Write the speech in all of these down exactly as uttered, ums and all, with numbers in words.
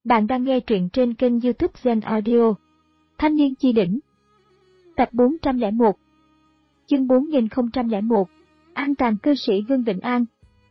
Bạn đang nghe truyện trên kênh YouTube Zen Audio. Thanh niên chi đỉnh. Tập bốn trăm lẻ một. Chương bốn nghìn không trăm lẻ một. An tàng cư sĩ Vương Vĩnh An.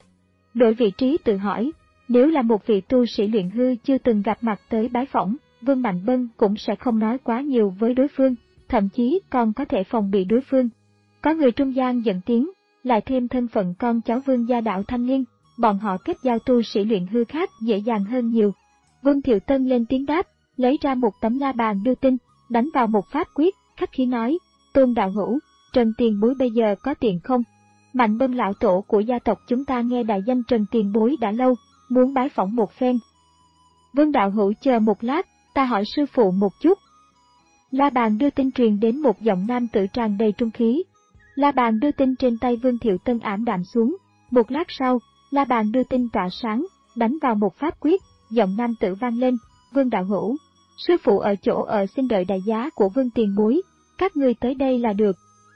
Đổi vị trí tự hỏi, nếu là một vị tu sĩ luyện hư chưa từng gặp mặt tới bái phỏng, Vương Mạnh Bân cũng sẽ không nói quá nhiều với đối phương, thậm chí còn có thể phòng bị đối phương. Có người trung gian dẫn tiếng, lại thêm thân phận con cháu Vương gia đạo thanh niên, bọn họ kết giao tu sĩ luyện hư khác dễ dàng hơn nhiều. Vương Thiệu Tân lên tiếng đáp, lấy ra một tấm la bàn đưa tin, đánh vào một pháp quyết, khách khí nói, Tôn đạo hữu, Trần Tiền Bối bây giờ có tiền không? Mạnh Bân lão tổ của gia tộc chúng ta nghe đại danh Trần Tiền Bối đã lâu, muốn bái phỏng một phen. Vương đạo hữu chờ một lát, ta hỏi sư phụ một chút. La bàn đưa tin truyền đến một giọng nam tử tràn đầy trung khí. La bàn đưa tin trên tay Vương Thiệu Tân ảm đạm xuống, một lát sau, la bàn đưa tin tỏa sáng, đánh vào một pháp quyết. Giọng nam tử vang lên, Vương đạo hữu, sư phụ ở chỗ ở xin đợi đại giá của Vương tiền bối, các ngươi tới đây là được.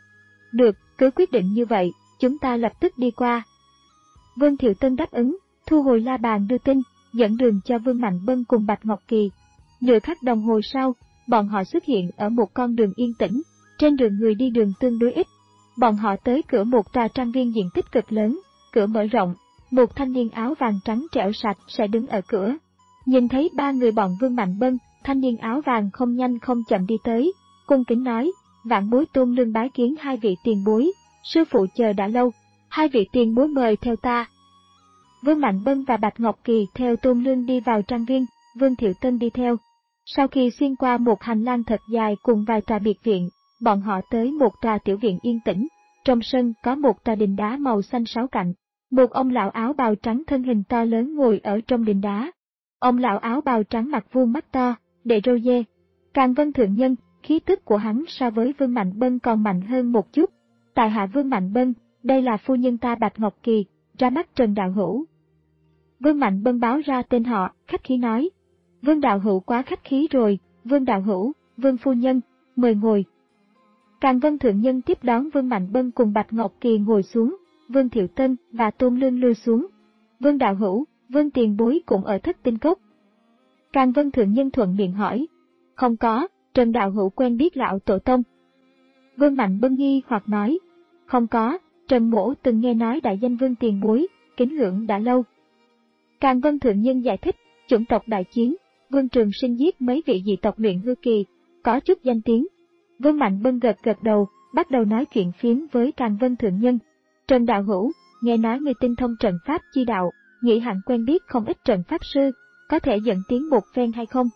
Được, cứ quyết định như vậy, chúng ta lập tức đi qua. Vương Thiệu Tân đáp ứng, thu hồi la bàn đưa tin, dẫn đường cho Vương Mạnh Bân cùng Bạch Ngọc Kỳ. Nửa khắc đồng hồ sau, bọn họ xuất hiện ở một con đường yên tĩnh, trên đường người đi đường tương đối ít. Bọn họ tới cửa một tòa trang viên diện tích cực lớn, cửa mở rộng, một thanh niên áo vàng trắng trẻo sạch sẽ đứng ở cửa. Nhìn thấy ba người bọn Vương Mạnh Bân, thanh niên áo vàng không nhanh không chậm đi tới, cung kính nói, vạn bối Tôn Lương bái kiến hai vị tiền bối, sư phụ chờ đã lâu, hai vị tiền bối mời theo ta. Vương Mạnh Bân và Bạch Ngọc Kỳ theo Tôn Lương đi vào trang viên, Vương Thiệu Tân đi theo. Sau khi xuyên qua một hành lang thật dài cùng vài tòa biệt viện, bọn họ tới một tòa tiểu viện yên tĩnh, trong sân có một tòa đình đá màu xanh sáu cạnh. Một ông lão áo bào trắng thân hình to lớn ngồi ở trong đình đá. Ông lão áo bào trắng mặt vuông mắt to, để râu dê. Càn Vân thượng nhân, khí tức của hắn so với Vương Mạnh Bân còn mạnh hơn một chút. Tại hạ Vương Mạnh Bân, đây là phu nhân ta Bạch Ngọc Kỳ, ra mắt Trần đạo hữu. Vương Mạnh Bân báo ra tên họ, khách khí nói. Vương đạo hữu quá khách khí rồi, Vương đạo hữu, Vương phu nhân, mời ngồi. Càn Vân thượng nhân tiếp đón Vương Mạnh Bân cùng Bạch Ngọc Kỳ ngồi xuống. Vương Thiệu Tân và Tôn Lương lui xuống. Vương đạo hữu, Vương tiền bối cũng ở Thất Tinh Cốc. Càn Vân thượng nhân thuận miệng hỏi. Không có, Trần đạo hữu quen biết lão tổ tông. Vương Mạnh Bân nghi hoặc nói. Không có, Trần mỗ từng nghe nói đại danh Vương tiền bối, kính ngưỡng đã lâu. Càn Vân thượng nhân giải thích, chủng tộc đại chiến, Vương Trường Sinh giết mấy vị dị tộc luyện hư kỳ, có chút danh tiếng. Vương Mạnh Bân gật gật đầu, bắt đầu nói chuyện phiếm với Càn Vân thượng nhân. Trần đạo hữu, nghe nói người tinh thông trận pháp chi đạo, nghĩ hẳn quen biết không ít trận pháp sư, có thể dẫn tiến một phen hay không?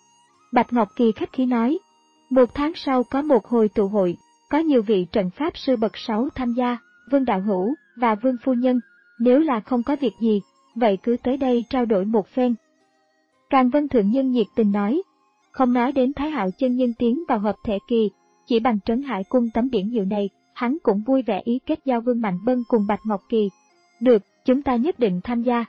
Bạch Ngọc Kỳ khách khí nói, một tháng sau có một hồi tụ hội, có nhiều vị trận pháp sư bậc sáu tham gia, Vương đạo hữu và Vương phu nhân, nếu là không có việc gì, vậy cứ tới đây trao đổi một phen. Càn Vân thượng nhân nhiệt tình nói, không nói đến Thái Hạo chân nhân tiến vào hợp thể kỳ, chỉ bằng Trấn Hải cung tấm biển hiệu này, hắn cũng vui vẻ ý kết giao Vương Mạnh Bân cùng Bạch Ngọc Kỳ. Được, chúng ta nhất định tham gia.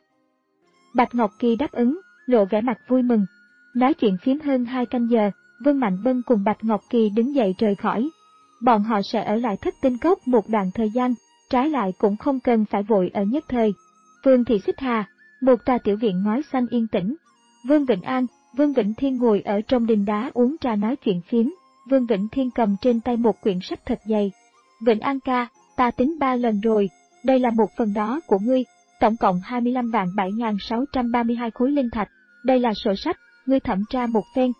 Bạch Ngọc Kỳ đáp ứng, lộ vẻ mặt vui mừng. Nói chuyện phiếm hơn hai canh giờ, Vương Mạnh Bân cùng Bạch Ngọc Kỳ đứng dậy rời khỏi. Bọn họ sẽ ở lại Thất Tinh Cốc một đoạn thời gian, trái lại cũng không cần phải vội ở nhất thời. Vương thị Xích Hà, một tòa tiểu viện ngói xanh yên tĩnh. Vương Vĩnh An, Vương Vĩnh Thiên ngồi ở trong đình đá uống trà nói chuyện phiếm. Vương Vĩnh Thiên cầm trên tay một quyển sách thật dày. Vĩnh An ca, ta tính ba lần rồi, đây là một phần đó của ngươi, tổng cộng hai mươi lăm vạn bảy nghìn sáu trăm ba mươi hai khối linh thạch, đây là sổ sách, ngươi thẩm tra một phen.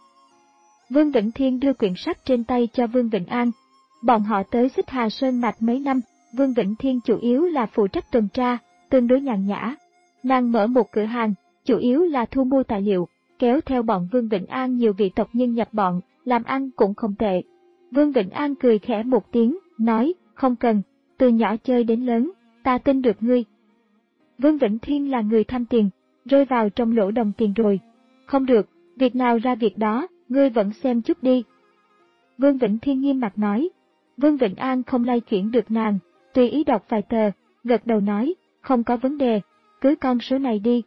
Vương Vĩnh Thiên đưa quyển sách trên tay cho Vương Vĩnh An. Bọn họ tới Xích Hà Sơn Mạch mấy năm, Vương Vĩnh Thiên chủ yếu là phụ trách tuần tra, tương đối nhàn nhã. Nàng mở một cửa hàng, chủ yếu là thu mua tài liệu, kéo theo bọn Vương Vĩnh An nhiều vị tộc nhân nhập bọn, làm ăn cũng không tệ. Vương Vĩnh An cười khẽ một tiếng, nói, không cần, từ nhỏ chơi đến lớn, ta tin được ngươi. Vương Vĩnh Thiên là người tham tiền, rơi vào trong lỗ đồng tiền rồi. Không được, việc nào ra việc đó, ngươi vẫn xem chút đi. Vương Vĩnh Thiên nghiêm mặt nói. Vương Vĩnh An không lay chuyển được nàng, tùy ý đọc vài tờ, gật đầu nói, không có vấn đề, cứ con số này đi.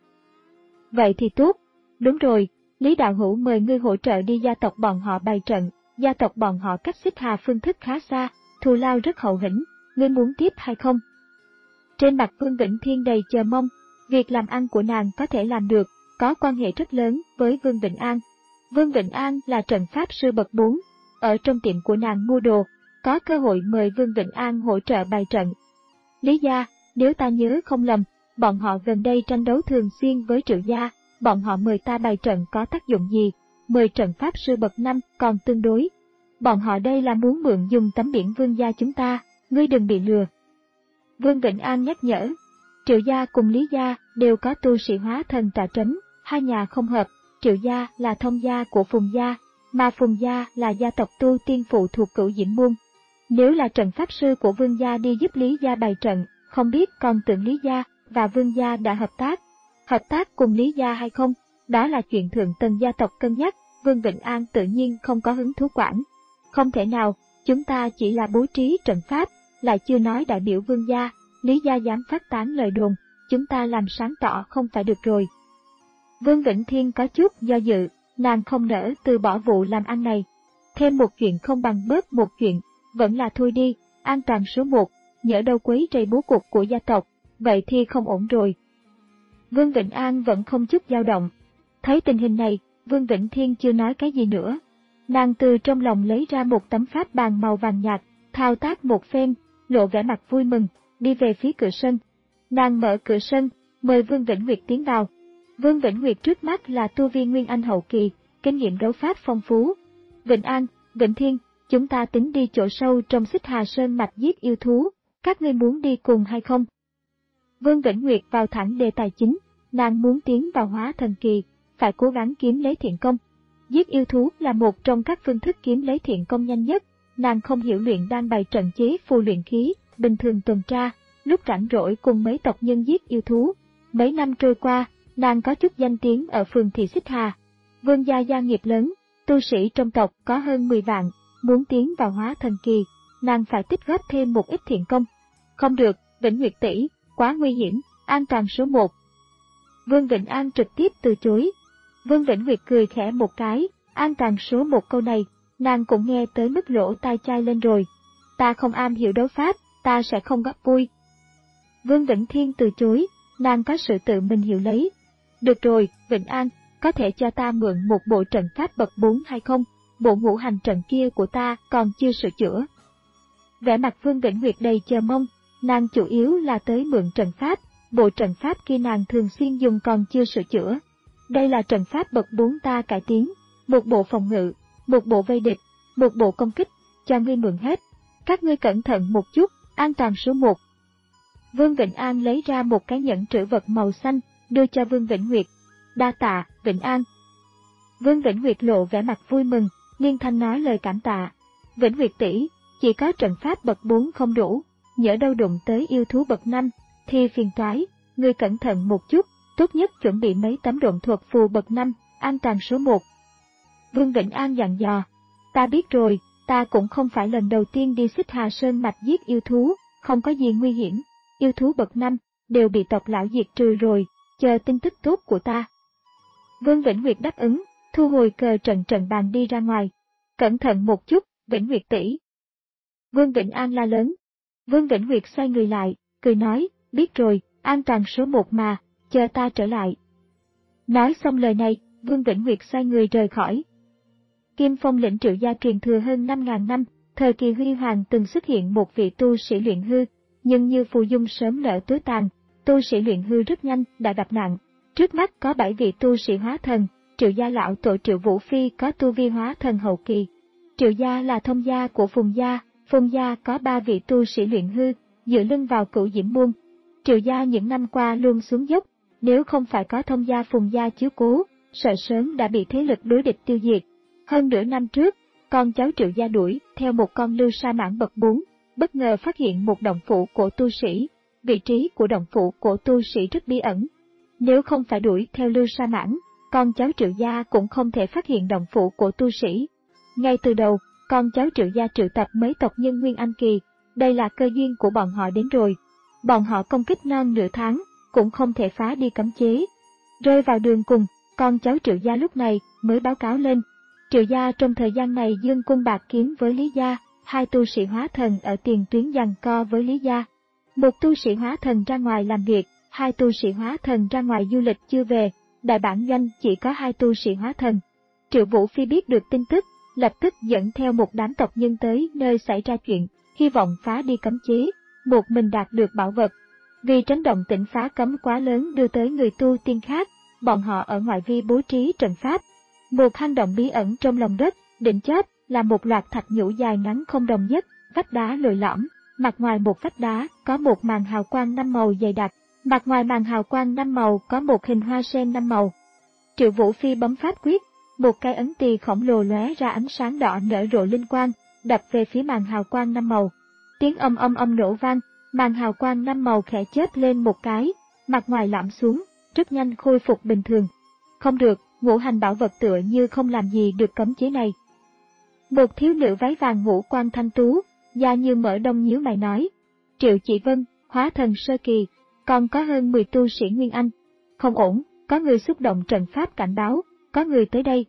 Vậy thì tốt, đúng rồi, Lý đạo hữu mời ngươi hỗ trợ đi gia tộc bọn họ bày trận, gia tộc bọn họ cách Xích Hà phương thức khá xa, thù lao rất hậu hĩnh, ngươi muốn tiếp hay không? Trên mặt Vương Vĩnh Thiên đầy chờ mong, việc làm ăn của nàng có thể làm được, có quan hệ rất lớn với Vương Vĩnh An. Vương Vĩnh An là trận pháp sư bậc bốn, ở trong tiệm của nàng mua đồ, có cơ hội mời Vương Vĩnh An hỗ trợ bày trận. Lý gia, nếu ta nhớ không lầm, bọn họ gần đây tranh đấu thường xuyên với Triệu gia, bọn họ mời ta bày trận có tác dụng gì, mời trận pháp sư bậc năm còn tương đối. Bọn họ đây là muốn mượn dùng tấm biển Vương gia chúng ta, ngươi đừng bị lừa. Vương Vĩnh An nhắc nhở, Triệu gia cùng Lý gia đều có tu sĩ hóa thần tọa trấn, hai nhà không hợp, Triệu gia là thông gia của Phùng gia, mà Phùng gia là gia tộc tu tiên phụ thuộc Cửu Diễm môn. Nếu là trận pháp sư của Vương gia đi giúp Lý gia bày trận, không biết còn tưởng Lý gia và Vương gia đã hợp tác, hợp tác cùng Lý gia hay không, đó là chuyện thượng tầng gia tộc cân nhắc, Vương Vĩnh An tự nhiên không có hứng thú quản. Không thể nào, chúng ta chỉ là bố trí trận pháp, lại chưa nói đại biểu Vương gia, Lý gia dám phát tán lời đồn, chúng ta làm sáng tỏ không phải được rồi. Vương Vĩnh Thiên có chút do dự, nàng không nỡ từ bỏ vụ làm ăn này. Thêm một chuyện không bằng bớt một chuyện, vẫn là thôi đi, an toàn số một, nhỡ đâu quấy rầy bố cục của gia tộc, vậy thì không ổn rồi. Vương Vĩnh An vẫn không chút dao động. Thấy tình hình này, Vương Vĩnh Thiên chưa nói cái gì nữa. Nàng từ trong lòng lấy ra một tấm pháp bàn màu vàng nhạt, thao tác một phen, lộ vẻ mặt vui mừng, đi về phía cửa sân. Nàng mở cửa sân, mời Vương Vĩnh Nguyệt tiến vào. Vương Vĩnh Nguyệt trước mắt là tu vi Nguyên Anh hậu kỳ, kinh nghiệm đấu pháp phong phú. Vĩnh An, Vĩnh Thiên, chúng ta tính đi chỗ sâu trong Xích Hà Sơn mạch giết yêu thú, các ngươi muốn đi cùng hay không? Vương Vĩnh Nguyệt vào thẳng đề tài chính, nàng muốn tiến vào hóa thần kỳ, phải cố gắng kiếm lấy thiện công. Giết yêu thú là một trong các phương thức kiếm lấy thiện công nhanh nhất, nàng không hiểu luyện đang bày trận chế phù luyện khí, bình thường tuần tra, lúc rảnh rỗi cùng mấy tộc nhân giết yêu thú. Mấy năm trôi qua, nàng có chút danh tiếng ở phường thị Xích Hà. Vương gia gia nghiệp lớn, tu sĩ trong tộc có hơn mười vạn, muốn tiến vào hóa thần kỳ, nàng phải tích góp thêm một ít thiện công. Không được, Vĩnh Nguyệt tỷ, quá nguy hiểm, an toàn số một. Vương Vĩnh An trực tiếp từ chối. Vương Vĩnh Nguyệt cười khẽ một cái, an toàn số một câu này, nàng cũng nghe tới mức lỗ tai chai lên rồi. Ta không am hiểu đấu pháp, ta sẽ không góp vui. Vương Vĩnh Thiên từ chối, nàng có sự tự mình hiểu lấy. Được rồi, Vĩnh An, có thể cho ta mượn một bộ trận pháp bậc bốn hay không? Bộ ngũ hành trận kia của ta còn chưa sửa chữa. Vẻ mặt Vương Vĩnh Nguyệt đầy chờ mong, nàng chủ yếu là tới mượn trận pháp, bộ trận pháp kia nàng thường xuyên dùng còn chưa sửa chữa. Đây là trận pháp bậc bốn ta cải tiến, một bộ phòng ngự, một bộ vây địch, một bộ công kích, cho ngươi mượn hết. Các ngươi cẩn thận một chút, an toàn số một. Vương Vĩnh An lấy ra một cái nhẫn trữ vật màu xanh, đưa cho Vương Vĩnh Nguyệt. Đa tạ, Vĩnh An. Vương Vĩnh Nguyệt lộ vẻ mặt vui mừng, liên thanh nói lời cảm tạ. Vĩnh Nguyệt tỷ, chỉ có trận pháp bậc bốn không đủ, nhỡ đâu đụng tới yêu thú bậc năm, thì phiền toái, ngươi cẩn thận một chút, tốt nhất chuẩn bị mấy tấm độn thuật phù bậc năm, an toàn số một. Vương Vĩnh An dặn dò, ta biết rồi, ta cũng không phải lần đầu tiên đi Xích Hà Sơn mạch giết yêu thú, không có gì nguy hiểm, yêu thú bậc năm đều bị tộc lão diệt trừ rồi, chờ tin tức tốt của ta. Vương Vĩnh Nguyệt đáp ứng, thu hồi cờ trận trận bàn đi ra ngoài. Cẩn thận một chút, Vĩnh Nguyệt tỷ. Vương Vĩnh An la lớn. Vương Vĩnh Nguyệt xoay người lại, cười nói, biết rồi, an toàn số một mà, chờ ta trở lại. Nói xong lời này, Vương Vĩnh Nguyệt xoay người rời khỏi. Kim Phong lĩnh Triệu gia truyền thừa hơn năm ngàn năm, thời kỳ huy hoàng từng xuất hiện một vị tu sĩ luyện hư, nhưng như phù dung sớm nở tối tàn, tu sĩ luyện hư rất nhanh đã gặp nạn. Trước mắt có bảy vị tu sĩ hóa thần, Triệu gia lão tổ Triệu Vũ Phi có tu vi hóa thần hậu kỳ. Triệu gia là thông gia của Phùng gia, Phùng gia có ba vị tu sĩ luyện hư, dựa lưng vào Cửu Diễm môn. Triệu gia những năm qua luôn xuống dốc, nếu không phải có thông gia Phùng gia chiếu cố, sợ sớm đã bị thế lực đối địch tiêu diệt. Hơn nửa năm trước, con cháu Triệu gia đuổi theo một con lưu sa mãn bậc bốn, bất ngờ phát hiện một động phủ của tu sĩ. Vị trí của động phủ của tu sĩ rất bí ẩn. Nếu không phải đuổi theo lưu sa mãn, con cháu Triệu gia cũng không thể phát hiện động phủ của tu sĩ. Ngay từ đầu, con cháu Triệu gia triệu tập mấy tộc nhân Nguyên Anh kỳ, đây là cơ duyên của bọn họ đến rồi. Bọn họ công kích non nửa tháng, cũng không thể phá đi cấm chế. Rơi vào đường cùng, con cháu Triệu gia lúc này mới báo cáo lên. Triệu gia trong thời gian này dương cung bạc kiếm với Lý gia, hai tu sĩ hóa thần ở tiền tuyến giằng co với Lý gia. Một tu sĩ hóa thần ra ngoài làm việc, hai tu sĩ hóa thần ra ngoài du lịch chưa về, đại bản doanh chỉ có hai tu sĩ hóa thần. Triệu Vũ Phi biết được tin tức, lập tức dẫn theo một đám tộc nhân tới nơi xảy ra chuyện, hy vọng phá đi cấm chế, một mình đạt được bảo vật. Vì tránh động tĩnh phá cấm quá lớn đưa tới người tu tiên khác, bọn họ ở ngoại vi bố trí trận pháp. Một hang động bí ẩn trong lòng đất, đỉnh chóp là một loạt thạch nhũ dài ngắn không đồng nhất, vách đá lồi lõm, mặt ngoài một vách đá có một màn hào quang năm màu dày đặc, mặt ngoài màn hào quang năm màu có một hình hoa sen năm màu. Triệu Vũ Phi bấm pháp quyết, một cái ấn tỳ khổng lồ lóe ra ánh sáng đỏ nở rộ linh quang, đập về phía màn hào quang năm màu. Tiếng âm âm âm nổ vang, màn hào quang năm màu khẽ chớp lên một cái, mặt ngoài lõm xuống, rất nhanh khôi phục bình thường. Không được, ngũ hành bảo vật tựa như không làm gì được cấm chế này. Một thiếu nữ váy vàng ngũ quan thanh tú, da như mỡ đông nhíu mày nói. Triệu Chỉ Vân, hóa thần sơ kỳ, còn có hơn mười tu sĩ Nguyên Anh. Không ổn, có người xúc động trận pháp cảnh báo, có người tới đây.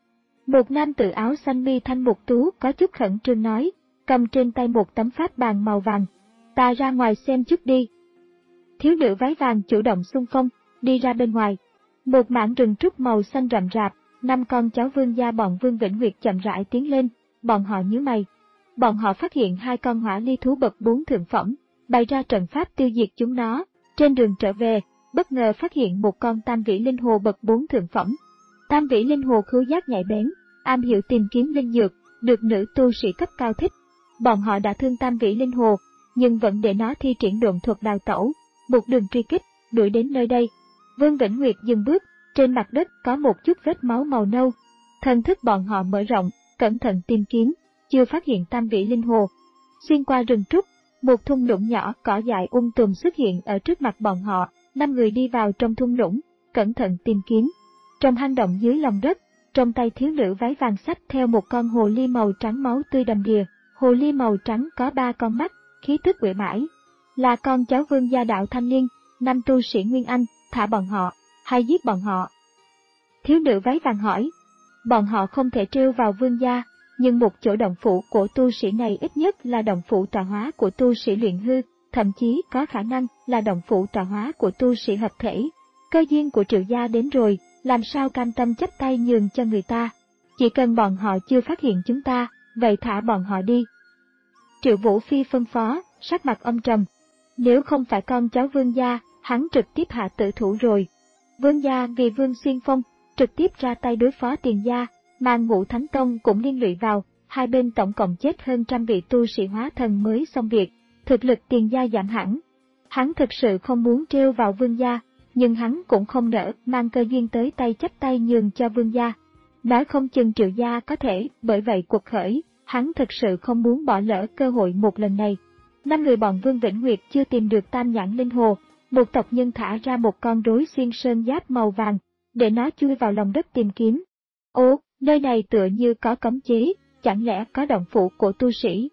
Một nam tử áo xanh mi thanh mục tú có chút khẩn trương nói, cầm trên tay một tấm pháp bàn màu vàng. Ta ra ngoài xem chút đi. Thiếu nữ váy vàng chủ động xung phong, đi ra bên ngoài. Một mảng rừng trúc màu xanh rậm rạp, năm con cháu Vương gia bọn Vương Vĩnh Nguyệt chậm rãi tiến lên, bọn họ nhíu mày. Bọn họ phát hiện hai con hỏa ly thú bậc bốn thượng phẩm, bày ra trận pháp tiêu diệt chúng nó. Trên đường trở về, bất ngờ phát hiện một con tam vĩ linh hồ bậc bốn thượng phẩm. Tam vĩ linh hồ khứu giác nhạy bén, am hiểu tìm kiếm linh dược, được nữ tu sĩ cấp cao thích. Bọn họ đã thương tam vĩ linh hồ, nhưng vẫn để nó thi triển độn thuật đào tẩu, một đường truy kích, đuổi đến nơi đây. Vương Vĩnh Nguyệt dừng bước, trên mặt đất có một chút vết máu màu nâu. Thần thức bọn họ mở rộng, cẩn thận tìm kiếm, chưa phát hiện tam vĩ linh hồ. Xuyên qua rừng trúc, một thung lũng nhỏ cỏ dại um tùm xuất hiện ở trước mặt bọn họ, năm người đi vào trong thung lũng, cẩn thận tìm kiếm. Trong hang động dưới lòng đất, trong tay thiếu nữ váy vàng xách theo một con hồ ly màu trắng máu tươi đầm đìa. Hồ ly màu trắng có ba con mắt, khí tức uể mãi. Là con cháu Vương gia đạo thanh niên, năm tu sĩ Nguyên Anh, thả bọn họ, hay giết bọn họ? Thiếu nữ váy vàng hỏi. Bọn họ không thể trêu vào Vương gia, nhưng một chỗ động phủ của tu sĩ này ít nhất là động phủ tọa hóa của tu sĩ luyện hư, thậm chí có khả năng là động phủ tọa hóa của tu sĩ hợp thể. Cơ duyên của Triệu gia đến rồi, làm sao cam tâm chấp tay nhường cho người ta? Chỉ cần bọn họ chưa phát hiện chúng ta, vậy thả bọn họ đi. Triệu Vũ Phi phân phó, sắc mặt âm trầm. Nếu không phải con cháu Vương gia, hắn trực tiếp hạ tử thủ rồi. Vương gia vì Vương Xuyên Phong, trực tiếp ra tay đối phó Tiền gia, mà Ngũ Thánh Tông cũng liên lụy vào, hai bên tổng cộng chết hơn trăm vị tu sĩ hóa thần mới xong việc, thực lực Tiền gia giảm hẳn. Hắn thực sự không muốn trêu vào Vương gia, nhưng hắn cũng không nỡ mang cơ duyên tới tay chấp tay nhường cho Vương gia. Nói không chừng Triệu gia có thể, bởi vậy cuộc khởi, hắn thực sự không muốn bỏ lỡ cơ hội một lần này. Năm người bọn Vương Vĩnh Nguyệt chưa tìm được tam nhãn linh hồ, một tộc nhân thả ra một con rối xuyên sơn giáp màu vàng, để nó chui vào lòng đất tìm kiếm. Ồ, nơi này tựa như có cấm chế, chẳng lẽ có động phủ của tu sĩ?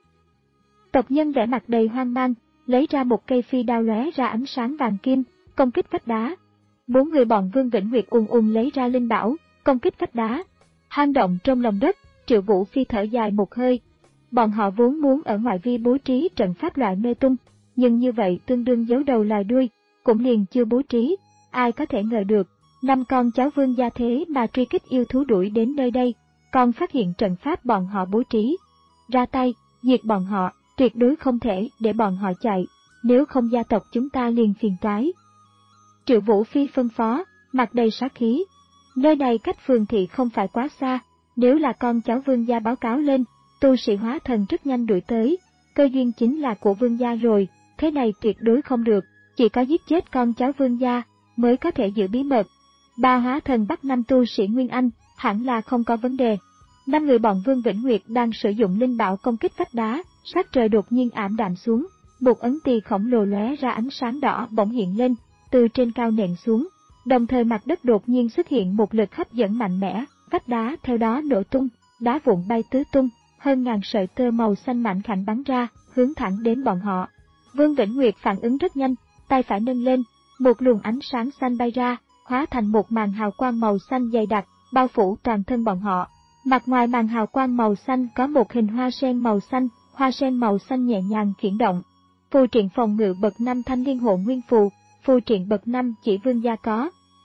Tộc nhân vẻ mặt đầy hoang mang, lấy ra một cây phi đao lóe ra ánh sáng vàng kim, công kích vách đá. Bốn người bọn Vương Vĩnh Nguyệt ung ung lấy ra linh bảo, công kích vách đá. Hang động trong lòng đất, Triệu Vũ Phi thở dài một hơi. Bọn họ vốn muốn ở ngoại vi bố trí trận pháp loại mê tung, nhưng như vậy tương đương giấu đầu lòi đuôi, cũng liền chưa bố trí. Ai có thể ngờ được, năm con cháu Vương gia thế mà truy kích yêu thú đuổi đến nơi đây, còn phát hiện trận pháp bọn họ bố trí. Ra tay, diệt bọn họ, tuyệt đối không thể để bọn họ chạy, nếu không gia tộc chúng ta liền phiền toái. Triệu Vũ Phi phân phó, mặt đầy sát khí. Nơi này cách phường thị không phải quá xa, nếu là con cháu Vương gia báo cáo lên, tu sĩ hóa thần rất nhanh đuổi tới, cơ duyên chính là của Vương gia rồi, thế này tuyệt đối không được, chỉ có giết chết con cháu Vương gia mới có thể giữ bí mật. Ba hóa thần bắt năm tu sĩ Nguyên Anh, hẳn là không có vấn đề. Năm người bọn Vương Vĩnh Nguyệt đang sử dụng linh bảo công kích vách đá, sắc trời đột nhiên ảm đạm xuống, một ấn tỳ khổng lồ lóe ra ánh sáng đỏ bỗng hiện lên, từ trên cao nện xuống, đồng thời mặt đất đột nhiên xuất hiện một lực hấp dẫn mạnh mẽ, vách đá theo đó nổ tung, đá vụn bay tứ tung, hơn ngàn sợi tơ màu xanh mảnh khảnh bắn ra, hướng thẳng đến bọn họ. Vương Vĩnh Nguyệt phản ứng rất nhanh, tay phải nâng lên, một luồng ánh sáng xanh bay ra, hóa thành một màn hào quang màu xanh dày đặc, bao phủ toàn thân bọn họ. Mặt ngoài màn hào quang màu xanh có một hình hoa sen màu xanh, hoa sen màu xanh nhẹ nhàng chuyển động. Phù triện phòng ngự bậc năm thanh liên hộ nguyên phù, phù triện bậc năm chỉ Vương gia có,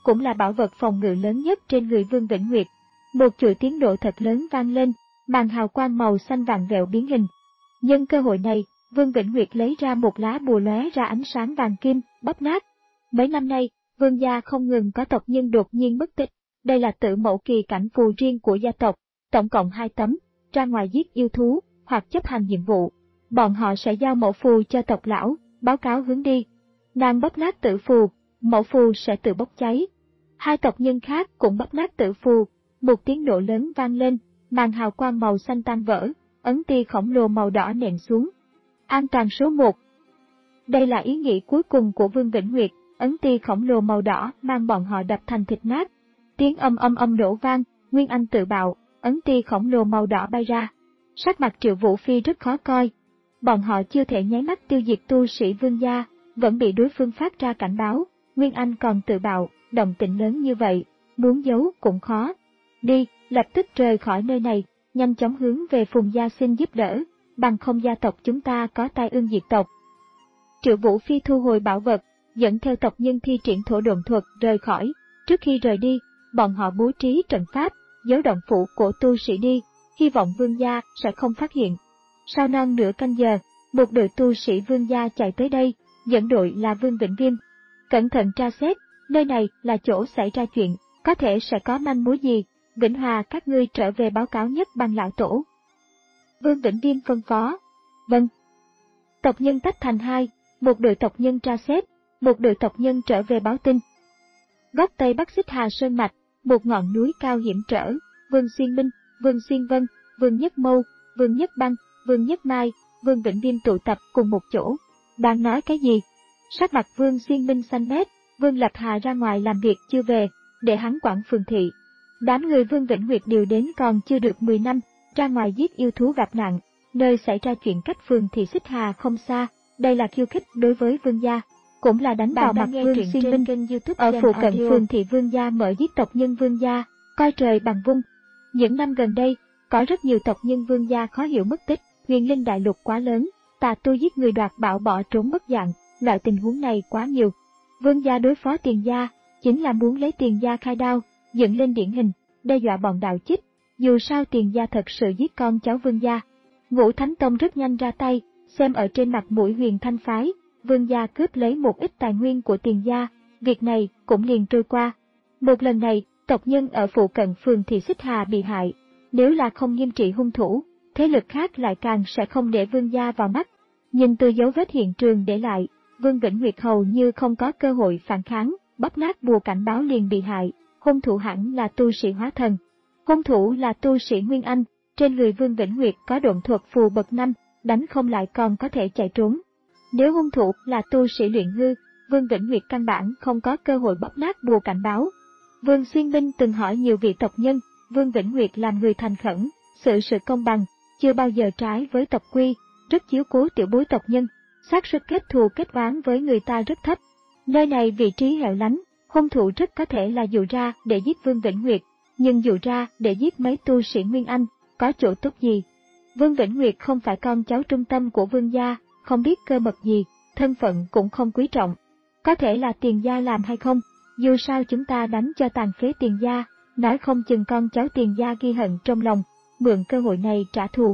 cũng là bảo vật phòng ngự lớn nhất trên người Vương Vĩnh Nguyệt. Một chuỗi tiếng nổ thật lớn vang lên, màn hào quang màu xanh vàng vẹo biến hình. Nhân cơ hội này, Vương Vĩnh Nguyệt lấy ra một lá bùa lóe ra ánh sáng vàng kim, bóp nát. Mấy năm nay, Vương gia không ngừng có tộc nhân đột nhiên mất tích. Đây là tự mẫu kỳ cảnh phù riêng của gia tộc, tổng cộng hai tấm, ra ngoài giết yêu thú, hoặc chấp hành nhiệm vụ. Bọn họ sẽ giao mẫu phù cho tộc lão, báo cáo hướng đi. Nàng bóp nát tử phù, mẫu phù sẽ tự bốc cháy. Hai tộc nhân khác cũng bóp nát tử phù, một tiếng nổ lớn vang lên, màn hào quang màu xanh tan vỡ, ấn ti khổng lồ màu đỏ nện xuống. An toàn số một. Đây là ý nghĩ cuối cùng của Vương Vĩnh Nguyệt, ấn ti khổng lồ màu đỏ mang bọn họ đập thành thịt nát. Tiếng âm âm âm nổ vang, Nguyên Anh tự bạo, ấn ti khổng lồ màu đỏ bay ra. Sắc mặt Triệu Vũ Phi rất khó coi. Bọn họ chưa thể nháy mắt tiêu diệt tu sĩ Vương gia, vẫn bị đối phương phát ra cảnh báo. Nguyên Anh còn tự bạo, động tĩnh lớn như vậy, muốn giấu cũng khó. Đi, lập tức rời khỏi nơi này, nhanh chóng hướng về Phùng gia xin giúp đỡ, bằng không gia tộc chúng ta có tai ương diệt tộc. Triệu Vũ Phi thu hồi bảo vật, dẫn theo tộc nhân thi triển thổ độn thuật rời khỏi. Trước khi rời đi, bọn họ bố trí trận pháp, giấu động phủ của tu sĩ đi, hy vọng Vương gia sẽ không phát hiện. Sau non nửa canh giờ, một đội tu sĩ Vương gia chạy tới đây, dẫn đội là Vương Vĩnh Viêm. Cẩn thận tra xét, nơi này là chỗ xảy ra chuyện, có thể sẽ có manh mối gì. Vĩnh Hòa các ngươi trở về báo cáo Nhất Bang lão tổ. Vương Vĩnh Viêm phân phó. Vâng. Tộc nhân tách thành hai, một đội tộc nhân tra xét, một đội tộc nhân trở về báo tin. Góc Tây Bắc Xích Hà Sơn Mạch, một ngọn núi cao hiểm trở, Vương Xuyên Minh, Vương Xuyên Vân, Vương Nhất Mâu, Vương Nhất Băng, Vương Nhất Mai, Vương Vĩnh Viêm tụ tập cùng một chỗ. Đang nói cái gì? Sắc mặt Vương Xuyên Minh xanh mét, Vương Lập Hà ra ngoài làm việc chưa về, để hắn quản phường thị. Đám người Vương Vĩnh Nguyệt đều đến còn chưa được mười năm, ra ngoài giết yêu thú gặp nạn, nơi xảy ra chuyện cách phường thị Xích Hà không xa, đây là khiêu khích đối với Vương gia, cũng là đánh vào mặt Vương Xuyên Minh. Ở phụ cận phường thị Vương gia mở giết tộc nhân Vương gia, coi trời bằng vung. Những năm gần đây, có rất nhiều tộc nhân Vương gia khó hiểu mất tích, huyền linh đại lục quá lớn, tà tu giết người đoạt bảo bỏ trốn mất dạng, loại tình huống này quá nhiều. Vương gia đối phó Tiền gia, chính là muốn lấy Tiền gia khai đao, dựng lên điển hình, đe dọa bọn đạo chích. Dù sao Tiền gia thật sự giết con cháu Vương gia. Ngũ Thánh Tông rất nhanh ra tay, xem ở trên mặt mũi Huyền Thanh phái, Vương gia cướp lấy một ít tài nguyên của Tiền gia, việc này cũng liền trôi qua. Một lần này, tộc nhân ở phụ cận phường thị Xích Hà bị hại, nếu là không nghiêm trị hung thủ, thế lực khác lại càng sẽ không để Vương gia vào mắt. Nhìn từ dấu vết hiện trường để lại, Vương Vĩnh Nguyệt hầu như không có cơ hội phản kháng, bóp nát bùa cảnh báo liền bị hại. Hung thủ hẳn là tu sĩ hóa thần. Hung thủ là tu sĩ Nguyên Anh, trên người Vương Vĩnh Nguyệt có độn thuật phù bậc năm, đánh không lại còn có thể chạy trốn. Nếu hung thủ là tu sĩ luyện hư, Vương Vĩnh Nguyệt căn bản không có cơ hội bóp nát bùa cảnh báo. Vương Xuyên Minh từng hỏi nhiều vị tộc nhân, Vương Vĩnh Nguyệt làm người thành khẩn, sự sự công bằng, chưa bao giờ trái với tộc quy, rất chiếu cố tiểu bối tộc nhân, xác suất kết thù kết oán với người ta rất thấp. Nơi này vị trí hẻo lánh, hung thủ rất có thể là dụ ra để giết Vương Vĩnh Nguyệt, nhưng dụ ra để giết mấy tu sĩ Nguyên Anh, có chỗ tốt gì? Vương Vĩnh Nguyệt không phải con cháu trung tâm của Vương gia, không biết cơ mật gì, thân phận cũng không quý trọng. Có thể là Tiền gia làm hay không, dù sao chúng ta đánh cho tàn phế Tiền gia, nói không chừng con cháu Tiền gia ghi hận trong lòng, mượn cơ hội này trả thù.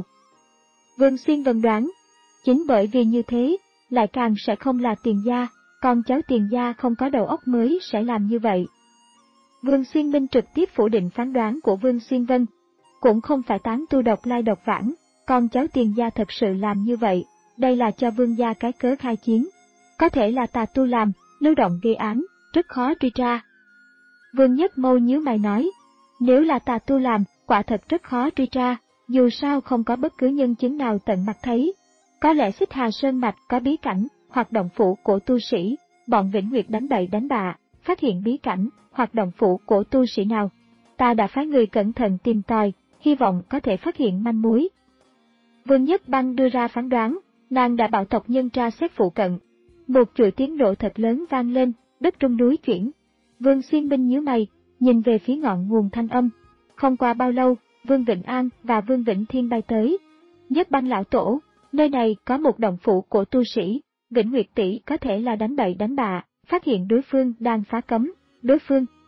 Vương Xuyên Vân đoán, chính bởi vì như thế, lại càng sẽ không là Tiền gia, con cháu Tiền gia không có đầu óc mới sẽ làm như vậy. Vương Xuyên Minh trực tiếp phủ định phán đoán của Vương Xuyên Vân, cũng không phải tán tu độc lai độc vãng, con cháu Tiền gia thật sự làm như vậy, đây là cho Vương gia cái cớ khai chiến. Có thể là tà tu làm, lưu động gây án, rất khó truy tra. Vương Nhất Mâu nhíu mày nói, nếu là tà tu làm, quả thật rất khó truy tra, dù sao không có bất cứ nhân chứng nào tận mặt thấy. Có lẽ Xích Hà Sơn Mạch có bí cảnh, hoạt động phụ của tu sĩ, bọn Vĩnh Nguyệt đánh bậy đánh bạ, phát hiện bí cảnh, hoạt động phụ của tu sĩ nào. Ta đã phái người cẩn thận tìm tòi, hy vọng có thể phát hiện manh mối. Vương Nhất Băng đưa ra phán đoán, nàng đã bảo tộc nhân tra xét phụ cận. Một chuỗi tiếng nổ thật lớn vang lên, đất rung núi chuyển. Vương Xuyên Minh nhíu mày, nhìn về phía ngọn nguồn thanh âm. Không qua bao lâu, Vương Vĩnh An và Vương Vĩnh Thiên bay tới. Nhất Băng lão tổ, nơi này có một động phủ của tu sĩ, Vĩnh Nguyệt tỷ có thể là đánh bậy đánh bạ, phát hiện đối phương đang phá cấm, đối phương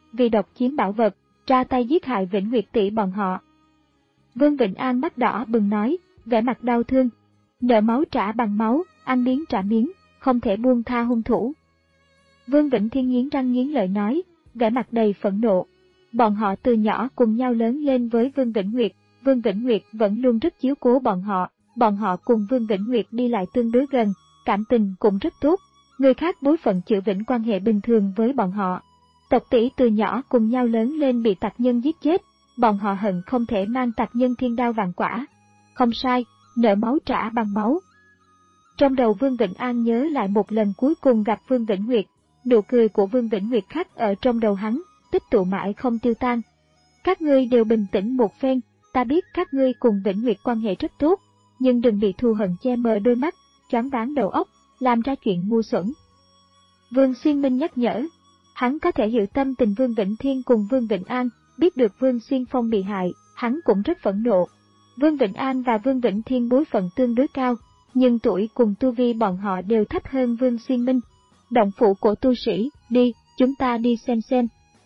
vì độc chiếm bảo vật, ra tay giết hại Vĩnh Nguyệt tỷ bọn họ. Vương Vĩnh An mắt đỏ bừng nói, vẻ mặt đau thương. Nợ máu trả bằng máu, ăn miếng trả miếng, không thể buông tha hung thủ. Vương Vĩnh Thiên nghiến răng nghiến lợi nói, vẻ mặt đầy phẫn nộ. Bọn họ từ nhỏ cùng nhau lớn lên với Vương Vĩnh Nguyệt, Vương Vĩnh Nguyệt vẫn luôn rất chiếu cố bọn họ, bọn họ cùng Vương Vĩnh Nguyệt đi lại tương đối gần, cảm tình cũng rất tốt. Người khác bối phận chữ Vĩnh quan hệ bình thường với bọn họ. Tộc tỷ từ nhỏ cùng nhau lớn lên bị tặc nhân giết chết, bọn họ hận không thể mang tặc nhân thiên đao vạn quả. Không sai, nợ máu trả bằng máu. Trong đầu Vương Vĩnh An nhớ lại một lần cuối cùng gặp Vương Vĩnh Nguyệt, nụ cười của Vương Vĩnh Nguyệt khắc ở trong đầu hắn, tích tụ mãi không tiêu tan. Các ngươi đều bình tĩnh một phen, ta biết các ngươi cùng Vĩnh Nguyệt quan hệ rất tốt, nhưng đừng bị thù hận che mờ đôi mắt, choáng váng đầu óc, làm ra chuyện ngu xuẩn. Vương Xuyên Minh nhắc nhở, hắn có thể hiểu tâm tình Vương Vĩnh Thiên cùng Vương Vĩnh An, biết được Vương Xuyên Phong bị hại, hắn cũng rất phẫn nộ. Vương Vĩnh An và Vương Vĩnh Thiên bối phận tương đối cao, nhưng tuổi cùng tu vi bọn họ đều thấp hơn Vương Xuyên Minh. Động phủ của tu sĩ, đi, chúng ta đi xem xem.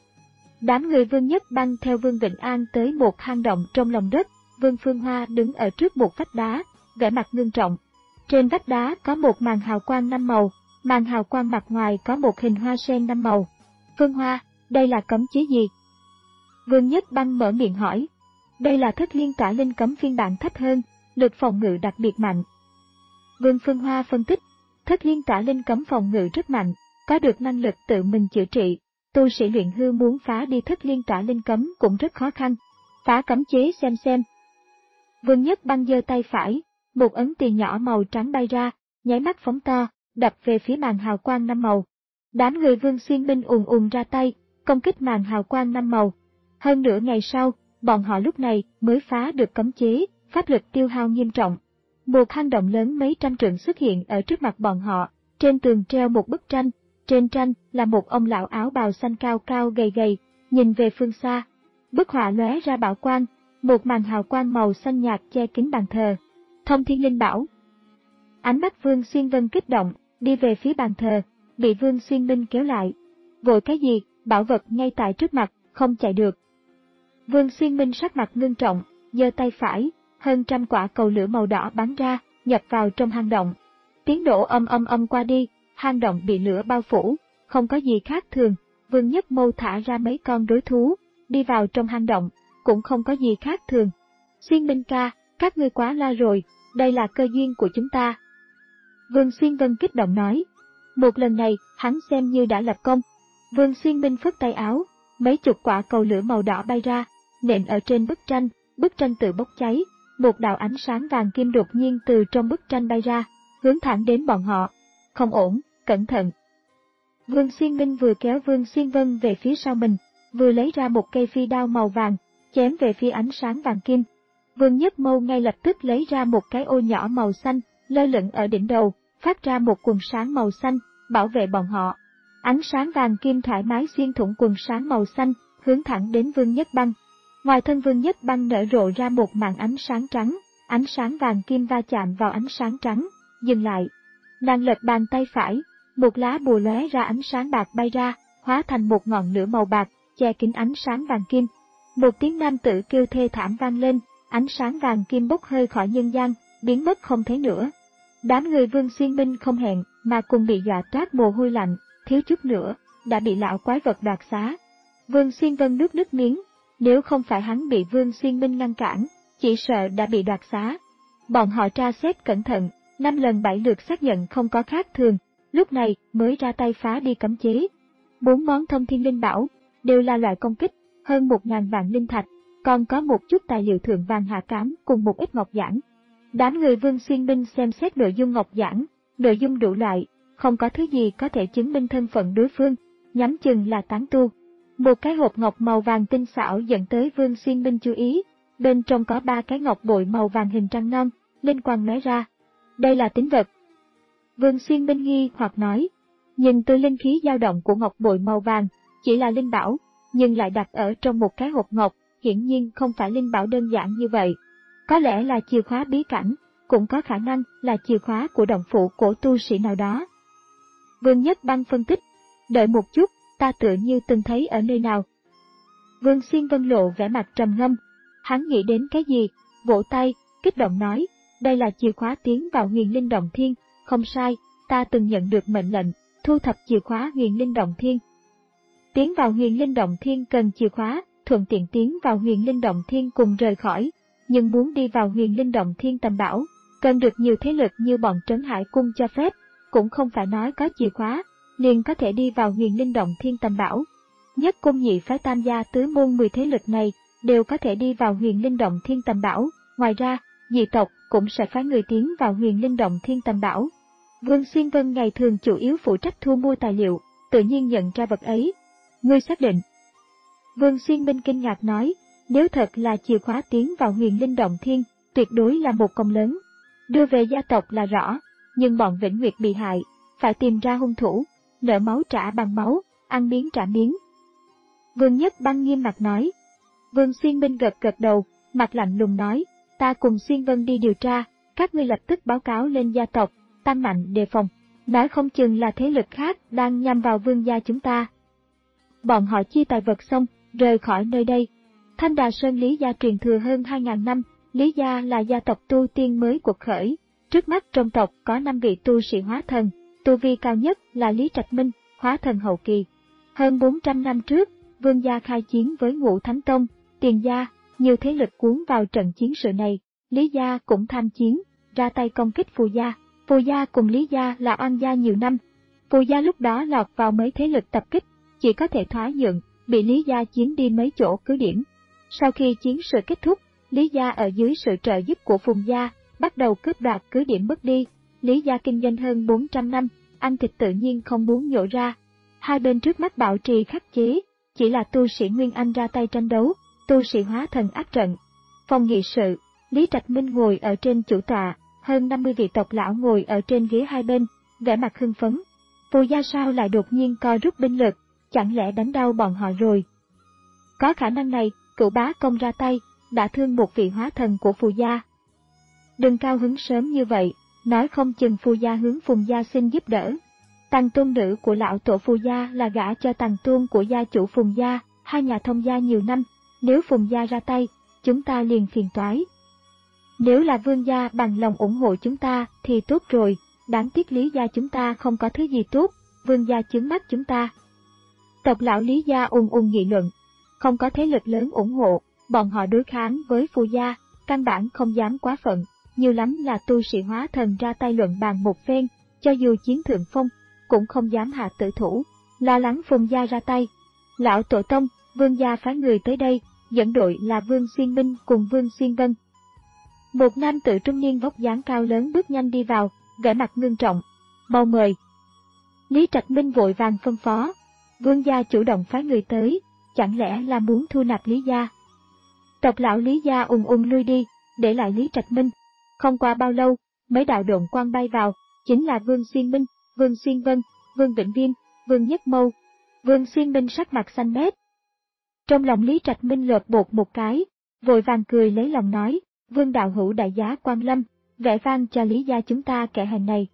Đám người Vương Nhất Băng theo Vương Vĩnh An tới một hang động trong lòng đất, Vương Phương Hoa đứng ở trước một vách đá, vẻ mặt ngưng trọng. Trên vách đá có một màn hào quang năm màu, màn hào quang mặt ngoài có một hình hoa sen năm màu. Phương Hoa, đây là cấm chế gì? Vương Nhất Băng mở miệng hỏi. Đây là Thất Liên Tỏa Linh cấm phiên bản thấp hơn, lực phòng ngự đặc biệt mạnh. Vương Phương Hoa phân tích, Thất Liên Tỏa Linh cấm phòng ngự rất mạnh, có được năng lực tự mình chữa trị. Tu sĩ luyện hư muốn phá đi Thất Liên Tỏa Linh cấm cũng rất khó khăn. Phá cấm chế xem xem. Vương Nhất Băng giơ tay phải, một ấn tiền nhỏ màu trắng bay ra, nháy mắt phóng to, đập về phía màn hào quang năm màu. Đám người Vương Xuyên Minh ùn ùn ra tay, công kích màn hào quang năm màu. Hơn nửa ngày sau, bọn họ lúc này mới phá được cấm chế, pháp lực tiêu hao nghiêm trọng. Một hang động lớn mấy trăm trượng xuất hiện ở trước mặt bọn họ, trên tường treo một bức tranh, trên tranh là một ông lão áo bào xanh cao cao gầy gầy, nhìn về phương xa. Bức họa lóe ra bảo quang, một màn hào quang màu xanh nhạt che kín bàn thờ. Thông Thiên Linh Bảo. Ánh mắt Vương Xuyên Vân kích động, đi về phía bàn thờ, bị Vương Xuyên Minh kéo lại. Vội cái gì, bảo vật ngay tại trước mặt, không chạy được. Vương Xuyên Minh sắc mặt ngưng trọng, giơ tay phải, hơn trăm quả cầu lửa màu đỏ bắn ra, nhập vào trong hang động. Tiếng nổ âm âm âm qua đi, hang động bị lửa bao phủ, không có gì khác thường. Vương Nhất Mâu thả ra mấy con đối thú, đi vào trong hang động, cũng không có gì khác thường. Xuyên Minh ca, các ngươi quá la rồi, đây là cơ duyên của chúng ta. Vương Xuyên Vân kích động nói. Một lần này, hắn xem như đã lập công. Vương Xuyên Minh phất tay áo, mấy chục quả cầu lửa màu đỏ bay ra, nện ở trên bức tranh, bức tranh tự bốc cháy, một đạo ánh sáng vàng kim đột nhiên từ trong bức tranh bay ra, hướng thẳng đến bọn họ. Không ổn, cẩn thận. Vương Xuyên Minh vừa kéo Vương Xuyên Vân về phía sau mình, vừa lấy ra một cây phi đao màu vàng, chém về phía ánh sáng vàng kim. Vương Nhất Mâu ngay lập tức lấy ra một cái ô nhỏ màu xanh, lơ lửng ở đỉnh đầu, phát ra một quần sáng màu xanh, bảo vệ bọn họ. Ánh sáng vàng kim thoải mái xuyên thủng quần sáng màu xanh, hướng thẳng đến Vương Nhất Băng. Ngoài thân Vương Nhất Băng nở rộ ra một màn ánh sáng trắng, ánh sáng vàng kim va chạm vào ánh sáng trắng, dừng lại. Nàng lật bàn tay phải, một lá bùa lóe ra ánh sáng bạc bay ra, hóa thành một ngọn lửa màu bạc, che kín ánh sáng vàng kim. Một tiếng nam tử kêu thê thảm vang lên, ánh sáng vàng kim bốc hơi khỏi nhân gian, biến mất không thấy nữa. Đám người Vương Xuyên Minh không hẹn mà cùng bị dọa toát mồ hôi lạnh, thiếu chút nữa đã bị lão quái vật đoạt xá. Vương Xuyên Vân nuốt nước miếng, nếu không phải hắn bị Vương Xuyên Minh ngăn cản, chỉ sợ đã bị đoạt xá. Bọn họ tra xét cẩn thận, năm lần bảy lượt xác nhận không có khác thường, lúc này mới ra tay phá đi cấm chế. Bốn món Thông Thiên Linh Bảo đều là loại công kích, hơn một ngàn vạn linh thạch, còn có một chút tài liệu thượng vàng hạ cám cùng một ít ngọc giản. Đám người Vương Xuyên Minh xem xét nội dung ngọc giản, nội dung đủ loại, không có thứ gì có thể chứng minh thân phận đối phương, nhắm chừng là tán tu. Một cái hộp ngọc màu vàng tinh xảo dẫn tới Vương Xuyên Minh chú ý, bên trong có ba cái ngọc bội màu vàng hình trăng non, linh quang lóe ra. Đây là tín vật. Vương Xuyên Minh nghi hoặc nói, nhìn từ linh khí dao động của ngọc bội màu vàng, chỉ là linh bảo, nhưng lại đặt ở trong một cái hộp ngọc, hiển nhiên không phải linh bảo đơn giản như vậy. Có lẽ là chìa khóa bí cảnh, cũng có khả năng là chìa khóa của động phủ của tu sĩ nào đó. Vương Nhất Băng phân tích, đợi một chút, ta tựa như từng thấy ở nơi nào, Vương Xuyên Vân lộ vẻ mặt trầm ngâm. Hắn nghĩ đến cái gì, vỗ tay, kích động nói, đây là chìa khóa tiến vào Huyền Linh Động Thiên, không sai, ta từng nhận được mệnh lệnh, thu thập chìa khóa Huyền Linh Động Thiên. Tiến vào Huyền Linh Động Thiên cần chìa khóa, thuận tiện tiến vào Huyền Linh Động Thiên cùng rời khỏi, nhưng muốn đi vào Huyền Linh Động Thiên tầm bảo, cần được nhiều thế lực như bọn Trấn Hải Cung cho phép, cũng không phải nói có chìa khóa, liền có thể đi vào Huyền Linh Động Thiên tầm bảo. Nhất cung nhị phái tam gia tứ môn mười thế lực này đều có thể đi vào Huyền Linh Động Thiên tầm bảo, ngoài ra, dị tộc cũng sẽ phái người tiến vào Huyền Linh Động Thiên tầm bảo. Vương Xuyên Vân ngày thường chủ yếu phụ trách thu mua tài liệu, tự nhiên nhận ra vật ấy. Ngươi xác định? Vương Xuyên Minh kinh ngạc nói, nếu thật là chìa khóa tiến vào Huyền Linh Động Thiên, tuyệt đối là một công lớn. Đưa về gia tộc là rõ, nhưng bọn Vĩnh Nguyệt bị hại, phải tìm ra hung thủ, nợ máu trả bằng máu, ăn miếng trả miếng. Vương Nhất Băng nghiêm mặt nói. Vương Xuyên Minh gật gật đầu, mặt lạnh lùng nói, ta cùng Xuyên Vân đi điều tra, các ngươi lập tức báo cáo lên gia tộc, tăng mạnh đề phòng, nói không chừng là thế lực khác đang nhằm vào vương gia chúng ta. Bọn họ chia tài vật xong, rời khỏi nơi đây. Thanh Đà Sơn Lý gia truyền thừa hơn hai ngàn năm, Lý gia là gia tộc tu tiên mới cuộc khởi. Trước mắt trong tộc có năm vị tu sĩ hóa thần, tu vi cao nhất là Lý Trạch Minh, hóa thần hậu kỳ. Hơn bốn trăm năm trước, vương gia khai chiến với Ngũ Thánh Tông, Tiền gia, nhiều thế lực cuốn vào trận chiến sự này. Lý gia cũng tham chiến, ra tay công kích Phù gia. Phù gia cùng Lý gia là oan gia nhiều năm. Phù gia lúc đó lọt vào mấy thế lực tập kích, chỉ có thể thoái nhượng, bị Lý gia chiếm đi mấy chỗ cứ điểm. Sau khi chiến sự kết thúc, Lý gia ở dưới sự trợ giúp của Phùng gia, bắt đầu cướp đoạt cứ điểm mất đi. Lý gia kinh doanh hơn bốn trăm năm, ăn thịt tự nhiên không muốn nhổ ra. Hai bên trước mắt bảo trì khắc chế, chỉ là tu sĩ Nguyên Anh ra tay tranh đấu, tu sĩ hóa thần áp trận. Phòng nghị sự, Lý Trạch Minh ngồi ở trên chủ tọa, hơn năm mươi vị tộc lão ngồi ở trên ghế hai bên, vẻ mặt hưng phấn. Phù gia sao lại đột nhiên co rút binh lực, chẳng lẽ đánh đau bọn họ rồi? Có khả năng này, Cửu Bá Công ra tay, đã thương một vị hóa thần của Phù gia. Đừng cao hứng sớm như vậy, nói không chừng Phù gia hướng Phùng gia xin giúp đỡ. Tằng tôn nữ của lão tổ Phù gia là gả cho tằng tôn của gia chủ Phùng gia, hai nhà thông gia nhiều năm, nếu Phùng gia ra tay, chúng ta liền phiền toái. Nếu là vương gia bằng lòng ủng hộ chúng ta thì tốt rồi, đáng tiếc Lý gia chúng ta không có thứ gì tốt, vương gia chướng mắt chúng ta. Tộc lão Lý gia ùn ùn nghị luận, không có thế lực lớn ủng hộ, bọn họ đối kháng với Phù gia, căn bản không dám quá phận, nhiều lắm là tu sĩ hóa thần ra tay luận bàn một phen, cho dù chiến thượng phong, cũng không dám hạ tử thủ, lo lắng Phùng gia ra tay. Lão tổ tông, vương gia phái người tới đây, dẫn đội là Vương Xuyên Minh cùng Vương Xuyên Vân. Một nam tử trung niên vóc dáng cao lớn bước nhanh đi vào, vẻ mặt ngưng trọng. Mau mời. Lý Trạch Minh vội vàng phân phó. Vương gia chủ động phái người tới, chẳng lẽ là muốn thu nạp Lý gia? Tộc lão Lý gia ùn ùn lui đi, để lại Lý Trạch Minh. Không qua bao lâu, mấy đạo độn quang bay vào, chính là Vương Xuyên Minh, Vương Xuyên Vân, Vương Vĩnh Viêm, Vương Nhất Mâu. Vương Xuyên Minh sắc mặt xanh mét. Trong lòng Lý Trạch Minh lột bột một cái, vội vàng cười lấy lòng nói, Vương đạo hữu đại giá quan lâm, vẻ vang cho Lý gia chúng ta kẻ hèn này.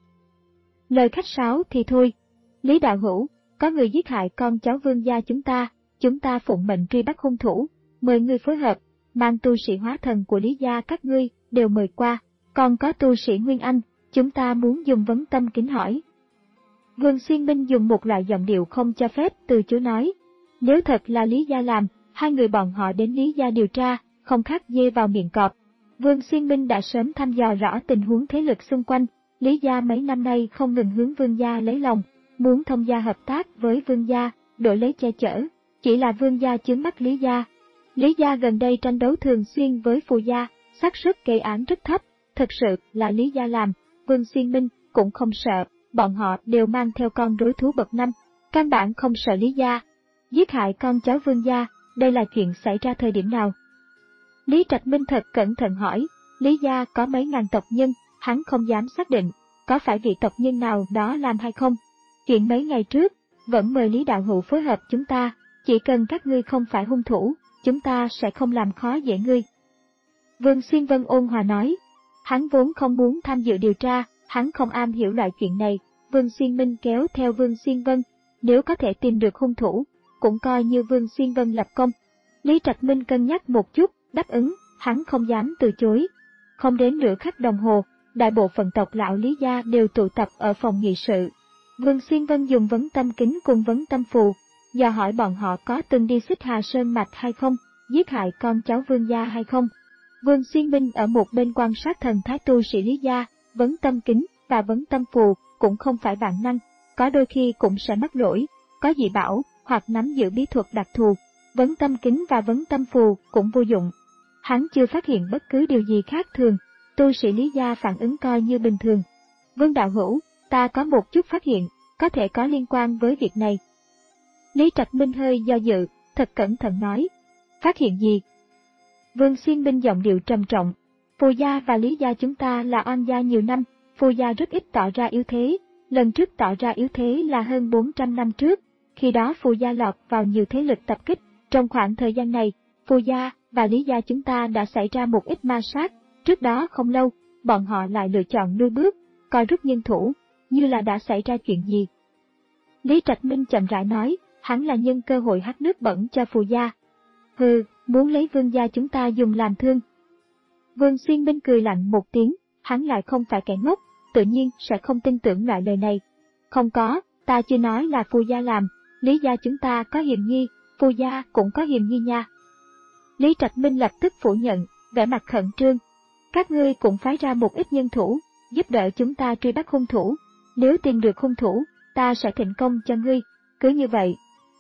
Lời khách sáo thì thôi. Lý đạo hữu, có người giết hại con cháu vương gia chúng ta, chúng ta phụng mệnh truy bắt hung thủ, mời ngươi phối hợp, mang tu sĩ hóa thần của Lý gia các ngươi đều mời qua, còn có tu sĩ Nguyên Anh, chúng ta muốn dùng vấn tâm kính hỏi. Vương Xuyên Minh dùng một loại giọng điệu không cho phép từ chối nói, nếu thật là Lý gia làm, hai người bọn họ đến Lý gia điều tra, không khác dê vào miệng cọp. Vương Xuyên Minh đã sớm thăm dò rõ tình huống thế lực xung quanh, Lý gia mấy năm nay không ngừng hướng vương gia lấy lòng, muốn thông gia hợp tác với vương gia, đổi lấy che chở, chỉ là vương gia chướng mắt Lý gia. Lý gia gần đây tranh đấu thường xuyên với Phù gia, xác suất gây án rất thấp, thực sự là Lý gia làm, Vương Xuyên Minh cũng không sợ, bọn họ đều mang theo con rối thú bậc năm, căn bản không sợ Lý gia. Giết hại con cháu vương gia, đây là chuyện xảy ra thời điểm nào? Lý Trạch Minh thật cẩn thận hỏi, Lý gia có mấy ngàn tộc nhân, hắn không dám xác định, có phải vị tộc nhân nào đó làm hay không? Chuyện mấy ngày trước, vẫn mời Lý đạo hữu phối hợp chúng ta, chỉ cần các ngươi không phải hung thủ, chúng ta sẽ không làm khó dễ ngươi. Vương Xuyên Vân ôn hòa nói, hắn vốn không muốn tham dự điều tra, hắn không am hiểu loại chuyện này. Vương Xuyên Minh kéo theo Vương Xuyên Vân, nếu có thể tìm được hung thủ, cũng coi như Vương Xuyên Vân lập công. Lý Trạch Minh cân nhắc một chút, đáp ứng, hắn không dám từ chối. Không đến nửa khắc đồng hồ, đại bộ phận tộc lão Lý gia đều tụ tập ở phòng nghị sự. Vương Xuyên Vân dùng vấn tâm kính cùng vấn tâm phù, dò hỏi bọn họ có từng đi Xích Hà Sơn Mạch hay không, giết hại con cháu Vương gia hay không. Vương Xuyên Minh ở một bên quan sát thần thái tu sĩ Lý gia, vấn tâm kính và vấn tâm phù cũng không phải bản năng, có đôi khi cũng sẽ mắc lỗi, có dị bảo hoặc nắm giữ bí thuật đặc thù. Vấn tâm kính và vấn tâm phù cũng vô dụng. Hắn chưa phát hiện bất cứ điều gì khác thường, tu sĩ Lý gia phản ứng coi như bình thường. Vương đạo hữu, ta có một chút phát hiện, có thể có liên quan với việc này. Lý Trạch Minh hơi do dự, thật cẩn thận nói. Phát hiện gì? Vương Xuyên Minh giọng điệu trầm trọng. Phù gia và Lý gia chúng ta là oan gia nhiều năm, Phù gia rất ít tỏ ra yếu thế, lần trước tỏ ra yếu thế là hơn bốn trăm năm trước, khi đó Phù gia lọt vào nhiều thế lực tập kích. Trong khoảng thời gian này, Phù gia và Lý gia chúng ta đã xảy ra một ít ma sát, trước đó không lâu, bọn họ lại lựa chọn lui bước, coi rút nhân thủ, như là đã xảy ra chuyện gì. Lý Trạch Minh chậm rãi nói, hắn là nhân cơ hội hắt nước bẩn cho Phù gia. Hừ, muốn lấy Vương gia chúng ta dùng làm thương. Vương Xuyên Minh cười lạnh một tiếng, hắn lại không phải kẻ ngốc, tự nhiên sẽ không tin tưởng loại lời này. Không có, ta chưa nói là Phù gia làm, Lý gia chúng ta có hiểm nghi, Phù gia cũng có hiểm nghi nha. Lý Trạch Minh lập tức phủ nhận, vẻ mặt khẩn trương. Các ngươi cũng phái ra một ít nhân thủ, giúp đỡ chúng ta truy bắt hung thủ. Nếu tìm được hung thủ, ta sẽ thịnh công cho ngươi, cứ như vậy.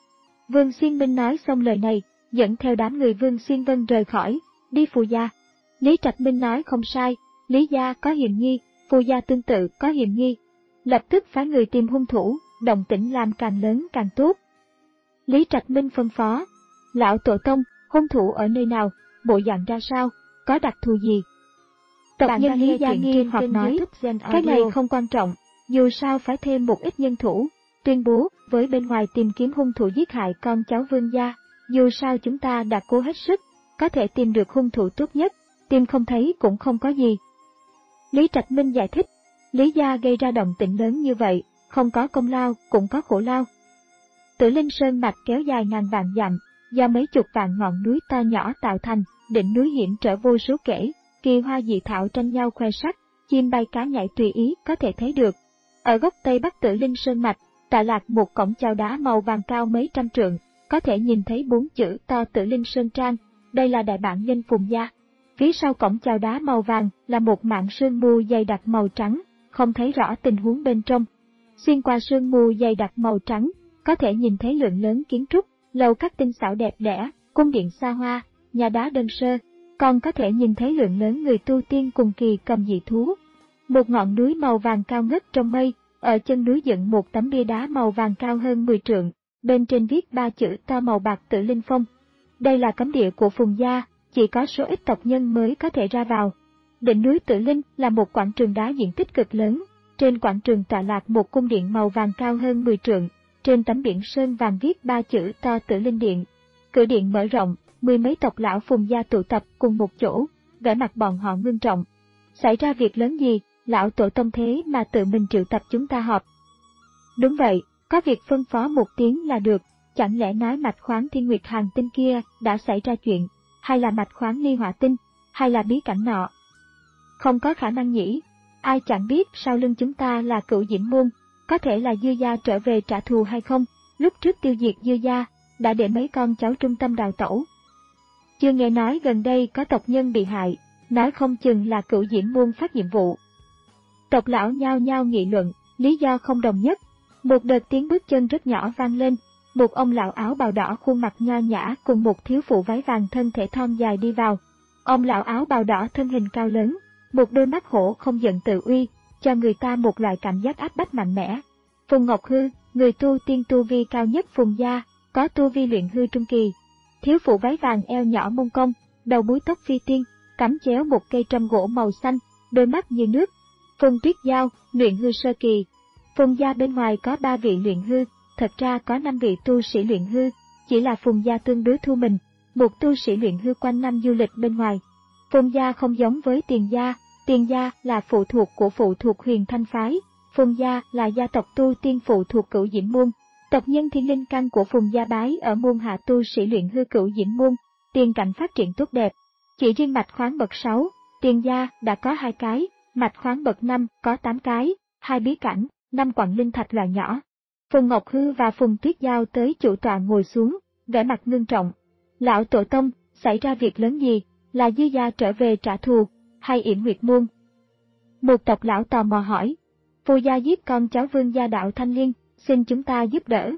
Vương Xuyên Minh nói xong lời này, dẫn theo đám người Vương Xuyên Vân rời khỏi, đi Phù gia. Lý Trạch Minh nói không sai, Lý gia có hiểm nghi, Phù gia tương tự có hiểm nghi. Lập tức phái người tìm hung thủ, động tĩnh làm càng lớn càng tốt. Lý Trạch Minh phân phó, lão tổ tông, hung thủ ở nơi nào, bộ dạng ra sao, có đặc thù gì? Tộc nhân Lý gia nghi hoặc nói, cái này không quan trọng, dù sao phải thêm một ít nhân thủ, tuyên bố với bên ngoài tìm kiếm hung thủ giết hại con cháu Vương gia, dù sao chúng ta đã cố hết sức, có thể tìm được hung thủ tốt nhất, tìm không thấy cũng không có gì. Lý Trạch Minh giải thích, Lý gia gây ra động tĩnh lớn như vậy, không có công lao cũng có khổ lao. Tử Linh Sơn mạch kéo dài ngàn vạn dặm, do mấy chục vạn ngọn núi to nhỏ tạo thành, đỉnh núi hiểm trở vô số kể, kỳ hoa dị thảo tranh nhau khoe sắc, chim bay cá nhảy tùy ý có thể thấy được. Ở góc tây bắc Tử Linh Sơn mạch, tọa lạc một cổng chào đá màu vàng cao mấy trăm trượng, có thể nhìn thấy bốn chữ to Tử Linh Sơn Trang, đây là đại bản doanh Phùng gia. Phía sau cổng chào đá màu vàng là một mảng sương mù dày đặc màu trắng, không thấy rõ tình huống bên trong. Xuyên qua sương mù dày đặc màu trắng, có thể nhìn thấy lượng lớn kiến trúc, lầu các tinh xảo đẹp đẽ, cung điện xa hoa, nhà đá đơn sơ, còn có thể nhìn thấy lượng lớn người tu tiên cùng kỳ cầm dị thú. Một ngọn núi màu vàng cao ngất trong mây, ở chân núi dựng một tấm bia đá màu vàng cao hơn mười trượng, bên trên viết ba chữ to màu bạc Tử Linh Phong. Đây là cấm địa của Phùng gia, chỉ có số ít tộc nhân mới có thể ra vào. Đỉnh núi Tử Linh là một quảng trường đá diện tích cực lớn, trên quảng trường tọa lạc một cung điện màu vàng cao hơn mười trượng, trên tấm biển sơn vàng viết ba chữ to Tử Linh Điện. Cửa điện mở rộng, mười mấy tộc lão Phùng gia tụ tập cùng một chỗ, vẻ mặt bọn họ ngưng trọng. Xảy ra việc lớn gì, lão tổ tông thế mà tự mình triệu tập chúng ta họp? Đúng vậy, có việc phân phó một tiếng là được, chẳng lẽ nói mạch khoáng Thiên Nguyệt Hàng Tinh kia đã xảy ra chuyện, hay là mạch khoáng Ly Hỏa Tinh, hay là bí cảnh nọ? Không có khả năng nhỉ, ai chẳng biết sau lưng chúng ta là Cửu Diễm Môn, có thể là Dư gia trở về trả thù hay không, lúc trước tiêu diệt Dư gia, đã để mấy con cháu trung tâm đào tẩu. Chưa nghe nói gần đây có tộc nhân bị hại, nói không chừng là Cửu Diễm Môn phát nhiệm vụ. Tộc lão nhao nhao nghị luận, lý do không đồng nhất. Một đợt tiếng bước chân rất nhỏ vang lên, một ông lão áo bào đỏ khuôn mặt nho nhã cùng một thiếu phụ váy vàng thân thể thon dài đi vào. Ông lão áo bào đỏ thân hình cao lớn, một đôi mắt hổ không giận tự uy, cho người ta một loại cảm giác áp bách mạnh mẽ. Phùng Ngọc Hư, người tu tiên tu vi cao nhất Phùng gia, có tu vi luyện hư trung kỳ. Thiếu phụ váy vàng eo nhỏ mông cong, đầu búi tóc phi tiên, cắm chéo một cây trâm gỗ màu xanh, đôi mắt như nước. Phùng Tuyết Giao, luyện hư sơ kỳ. Phùng gia bên ngoài có ba vị luyện hư, thật ra có năm vị tu sĩ luyện hư, chỉ là Phùng gia tương đối thu mình, một tu sĩ luyện hư quanh năm du lịch bên ngoài. Phùng gia không giống với Tiền gia, Tiền gia là phụ thuộc của phụ thuộc Huyền Thanh phái, Phùng gia là gia tộc tu tiên phụ thuộc Cửu Diễm Môn. Tộc nhân thiên linh căn của Phùng gia bái ở môn hạ tu sĩ luyện hư Cửu Diễm Môn, tiền cảnh phát triển tốt đẹp. Chỉ riêng mạch khoáng bậc sáu, tiền gia đã có hai cái, mạch khoáng bậc năm có tám cái, hai bí cảnh, năm quặng linh thạch loại nhỏ. Phùng Ngọc Hư và Phùng Tuyết Giao tới chủ tọa ngồi xuống, vẻ mặt ngưng trọng. Lão tổ tông, xảy ra việc lớn gì, là Dư gia trở về trả thù, hay Yểm Nguyệt môn? Một tộc lão tò mò hỏi. Phù gia giết con cháu Vương gia đạo Thanh Liên, xin chúng ta giúp đỡ.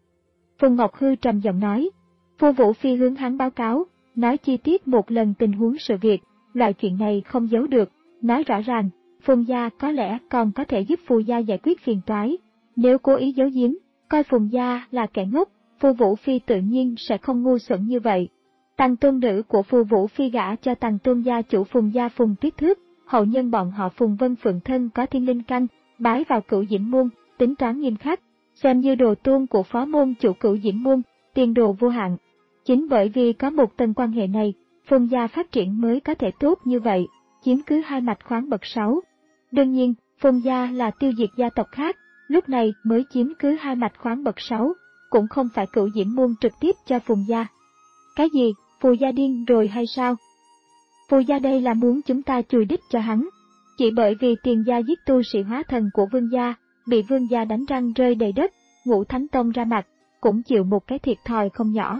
Phùng Ngọc Hư trầm giọng nói. Phù Vũ Phi hướng hắn báo cáo, nói chi tiết một lần tình huống sự việc, loại chuyện này không giấu được, nói rõ ràng, Phùng gia có lẽ còn có thể giúp Phù gia giải quyết phiền toái. Nếu cố ý giấu giếm, coi Phùng gia là kẻ ngốc, Phù Vũ Phi tự nhiên sẽ không ngu xuẩn như vậy. Tằng tôn nữ của Phù Vũ Phi gả cho Tằng tôn gia chủ Phùng gia Phùng Tuyết Thước, hậu nhân bọn họ Phùng Vân Phượng thân có thiên linh căn, bái vào Cửu Diễm môn, tính toán nghiêm khắc, xem như đồ tôn của phó môn chủ Cửu Diễm môn, tiền đồ vô hạn. Chính bởi vì có một tầng quan hệ này, Phùng gia phát triển mới có thể tốt như vậy, chiếm cứ hai mạch khoáng bậc sáu. Đương nhiên, Phùng gia là tiêu diệt gia tộc khác, lúc này mới chiếm cứ hai mạch khoáng bậc sáu, cũng không phải Cửu Diễm môn trực tiếp cho Phùng gia. Cái gì, Phù gia điên rồi hay sao? Phù gia đây là muốn chúng ta chùi đít cho hắn. Chỉ bởi vì tiền gia giết tu sĩ hóa thần của Vương gia, bị Vương gia đánh răng rơi đầy đất, Ngũ Thánh Tông ra mặt, cũng chịu một cái thiệt thòi không nhỏ.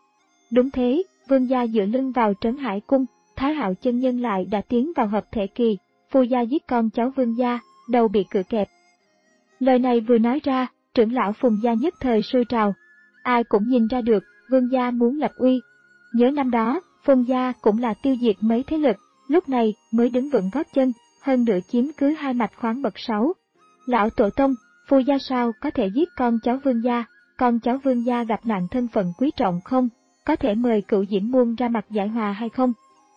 Đúng thế, Vương gia dựa lưng vào Trấn Hải cung, Thái Hạo chân nhân lại đã tiến vào hợp thể kỳ, Phù gia giết con cháu Vương gia, đầu bị cự kẹp. Lời này vừa nói ra, trưởng lão Phùng gia nhất thời sôi trào. Ai cũng nhìn ra được, Vương gia muốn lập uy. Nhớ năm đó, Phùng gia cũng là tiêu diệt mấy thế lực, lúc này mới đứng vững gót chân, hơn nữa chiếm cứ hai mạch khoáng bậc sáu. Lão tổ tông, Phù gia sao có thể giết con cháu Vương gia, con cháu Vương gia gặp nạn thân phận quý trọng không, có thể mời Cửu Diễm môn ra mặt giải hòa hay không?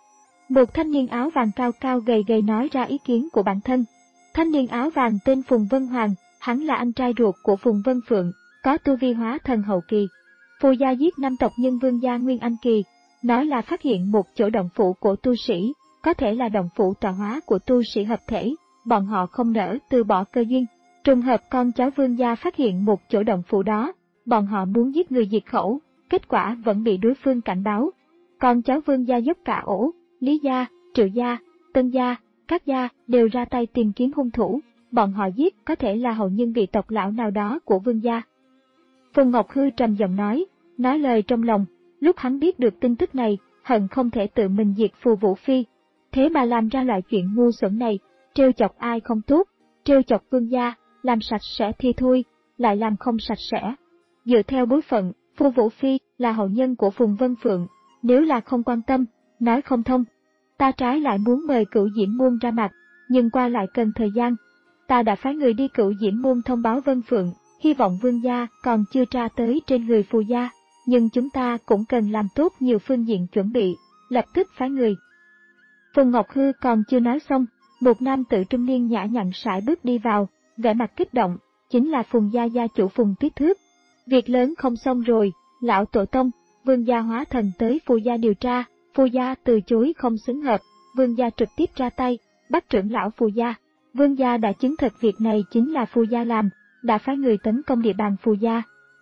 Một thanh niên áo vàng cao cao gầy gầy nói ra ý kiến của bản thân. Thanh niên áo vàng tên Phùng Vân Hoàng, hắn là anh trai ruột của Phùng Vân Phượng, có tu vi hóa thần hậu kỳ. Phù gia giết năm tộc nhân Vương gia Nguyên Anh kỳ, nói là phát hiện một chỗ động phủ của tu sĩ, có thể là động phủ tọa hóa của tu sĩ hợp thể, bọn họ không nỡ từ bỏ cơ duyên. Trùng hợp con cháu Vương gia phát hiện một chỗ động phủ đó, bọn họ muốn giết người diệt khẩu, kết quả vẫn bị đối phương cảnh báo. Con cháu Vương gia dốc cả ổ, Lý gia, Triệu gia, Tân gia, các gia đều ra tay tìm kiếm hung thủ, bọn họ giết có thể là hậu nhân vị tộc lão nào đó của Vương gia. Phùng Ngọc Hư trầm giọng nói, nói lời trong lòng, lúc hắn biết được tin tức này, hận không thể tự mình diệt Phù Vũ Phi. Thế mà làm ra loại chuyện ngu xuẩn này, trêu chọc ai không tốt, trêu chọc Vương gia, làm sạch sẽ thì thôi, lại làm không sạch sẽ. Dựa theo bối phận, Phù Vũ Phi là hậu nhân của Phùng Vân Phượng, nếu là không quan tâm, nói không thông. Ta trái lại muốn mời Cửu Diễm môn ra mặt, nhưng qua lại cần thời gian. Ta đã phái người đi Cửu Diễm môn thông báo Vân Phượng, hy vọng Vương gia còn chưa tra tới trên người Phù gia, nhưng chúng ta cũng cần làm tốt nhiều phương diện chuẩn bị, lập tức phái người. Phùng Ngọc Hư còn chưa nói xong, một nam tử trung niên nhã nhặn sải bước đi vào, vẻ mặt kích động, chính là Phùng gia gia chủ Phùng Tuyết Thước. Việc lớn không xong rồi, lão tổ tông, Vương gia hóa thần tới Phù gia điều tra, Phù gia từ chối không xứng hợp, Vương gia trực tiếp ra tay, bắt trưởng lão Phù gia. Vương gia đã chứng thực việc này chính là Phù gia làm, đã phái người tấn công địa bàn Phù gia.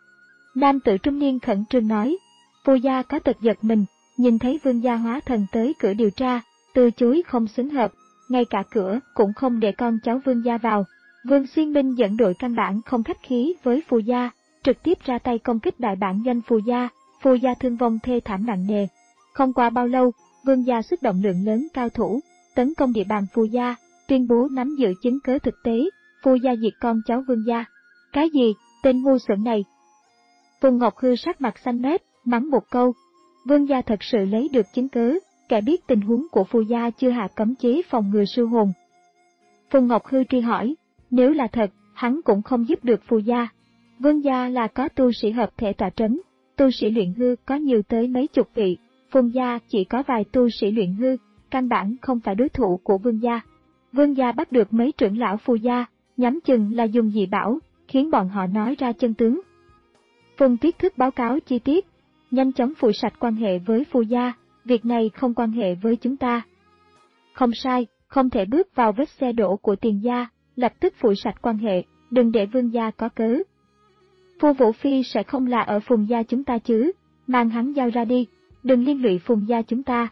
Nam tử trung niên khẩn trương nói, Phù gia có tật giật mình, nhìn thấy Vương gia hóa thần tới cửa điều tra, từ chối không xứng hợp, ngay cả cửa cũng không để con cháu Vương gia vào. Vương Xuyên Minh dẫn đội căn bản không khách khí với Phù gia, trực tiếp ra tay công kích đại bản doanh Phù gia, Phù gia thương vong thê thảm nặng nề. Không qua bao lâu, Vương gia xuất động lượng lớn cao thủ, tấn công địa bàn Phù gia, tuyên bố nắm giữ chứng cứ thực tế, Phù gia diệt con cháu Vương gia. Cái gì, tên ngu xuẩn này? Phùng Ngọc Hư sắc mặt xanh mét, mắng một câu. Vương gia thật sự lấy được chứng cứ, kẻ biết tình huống của Phù gia chưa hạ cấm chế phòng ngừa siêu hồn. Phùng Ngọc Hư truy hỏi, nếu là thật, hắn cũng không giúp được Phù gia. Vương gia là có tu sĩ hợp thể tọa trấn, tu sĩ luyện hư có nhiều tới mấy chục vị, Phùng gia chỉ có vài tu sĩ luyện hư, căn bản không phải đối thủ của Vương gia. Vương gia bắt được mấy trưởng lão Phù gia, nhắm chừng là dùng dị bảo, khiến bọn họ nói ra chân tướng. Phùng Tuyết Thước báo cáo chi tiết, nhanh chóng phủi sạch quan hệ với Phù gia, việc này không quan hệ với chúng ta. Không sai, không thể bước vào vết xe đổ của Tiền gia, lập tức phủi sạch quan hệ, đừng để Vương gia có cớ. Phù Vũ Phi sẽ không là ở Phùng gia chúng ta chứ, mang hắn giao ra đi. đừng liên lụy Phùng gia chúng ta.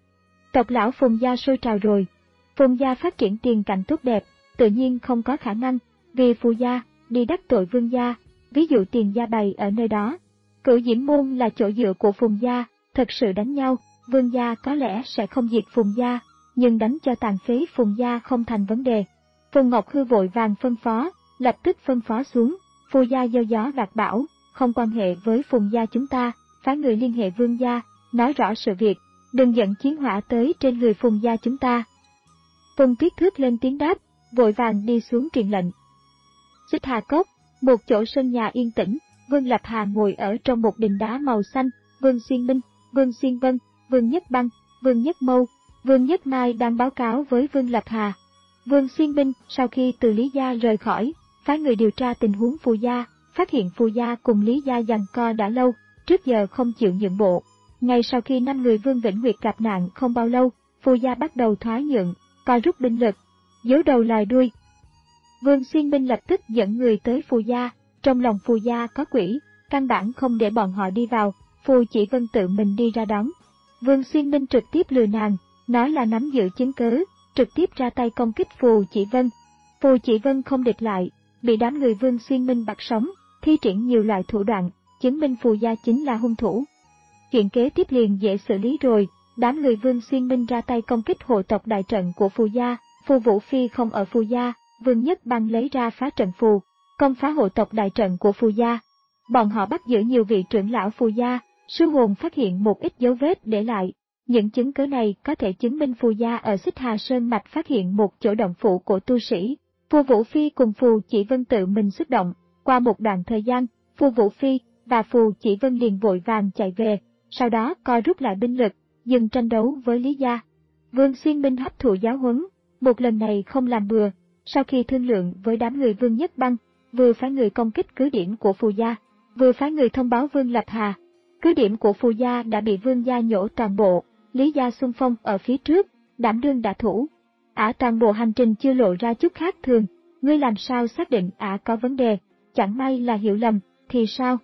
Tộc lão Phùng gia sôi trào rồi. Phùng gia phát triển tiền cảnh tốt đẹp, tự nhiên không có khả năng, vì Phù gia, đi đắc tội Vương gia, ví dụ tiền gia bày ở nơi đó. Cửu Diễm Môn là chỗ dựa của Phùng gia, thật sự đánh nhau, Vương gia có lẽ sẽ không diệt Phùng gia, nhưng đánh cho tàn phế Phùng gia không thành vấn đề. Phùng Ngọc Hư vội vàng phân phó, lập tức phân phó xuống, Phù gia gieo gió gặt bão, không quan hệ với Phùng gia chúng ta, phái người liên hệ Vương gia, nói rõ sự việc, đừng dẫn chiến hỏa tới trên người Phùng gia chúng ta. Phùng Tuyết Thước lên tiếng đáp, vội vàng đi xuống truyền lệnh. Xích Hà Cốc, một chỗ sân nhà yên tĩnh, Vương Lập Hà ngồi ở trong một đình đá màu xanh, Vương Xuyên Minh, Vương Xuyên Vân, Vương Nhất Băng, Vương Nhất Mâu, Vương Nhất Mai đang báo cáo với Vương Lập Hà. Vương Xuyên Minh sau khi từ Lý gia rời khỏi, phái người điều tra tình huống Phù gia, phát hiện Phù gia cùng Lý gia giằng co đã lâu, trước giờ không chịu nhượng bộ. Ngay sau khi năm người Vương Vĩnh Nguyệt gặp nạn không bao lâu, Phù gia bắt đầu thoái nhượng, co rút binh lực, giấu đầu lòi đuôi. Vương Xuyên Minh lập tức dẫn người tới Phù gia, trong lòng Phù gia có quỷ, căn bản không để bọn họ đi vào, Phù Chỉ Vân tự mình đi ra đón. Vương Xuyên Minh trực tiếp lừa nàng, nói là nắm giữ chứng cứ, trực tiếp ra tay công kích Phù Chỉ Vân. Phù Chỉ Vân không địch lại, bị đám người Vương Xuyên Minh bắt sống, thi triển nhiều loại thủ đoạn, chứng minh Phù gia chính là hung thủ. Chuyện kế tiếp liền dễ xử lý rồi, đám người Vương Xuyên Minh ra tay công kích hộ tộc đại trận của Phù gia, Phù Vũ Phi không ở Phù gia, Vương Nhất Băng lấy ra phá trận phù, công phá hộ tộc đại trận của Phù gia. Bọn họ bắt giữ nhiều vị trưởng lão Phù gia, sư hồn phát hiện một ít dấu vết để lại. Những chứng cứ này có thể chứng minh Phù gia ở Xích Hà Sơn Mạch phát hiện một chỗ động phủ của tu sĩ. Phù Vũ Phi cùng Phù Chỉ Vân tự mình xuất động, qua một đoạn thời gian, Phù Vũ Phi và Phù Chỉ Vân liền vội vàng chạy về, sau đó co rút lại binh lực, dừng tranh đấu với Lý gia. Vương Xuyên Minh hấp thụ giáo huấn, một lần này không làm bừa, sau khi thương lượng với đám người Vương Nhất Băng, vừa phái người công kích cứ điểm của Phù gia, vừa phái người thông báo Vương Lập Hà. Cứ điểm của Phù gia đã bị Vương gia nhổ toàn bộ, Lý gia xung phong ở phía trước, đảm đương đả thủ. Ả toàn bộ hành trình chưa lộ ra chút khác thường, ngươi làm sao xác định Ả có vấn đề, chẳng may là hiểu lầm, thì sao?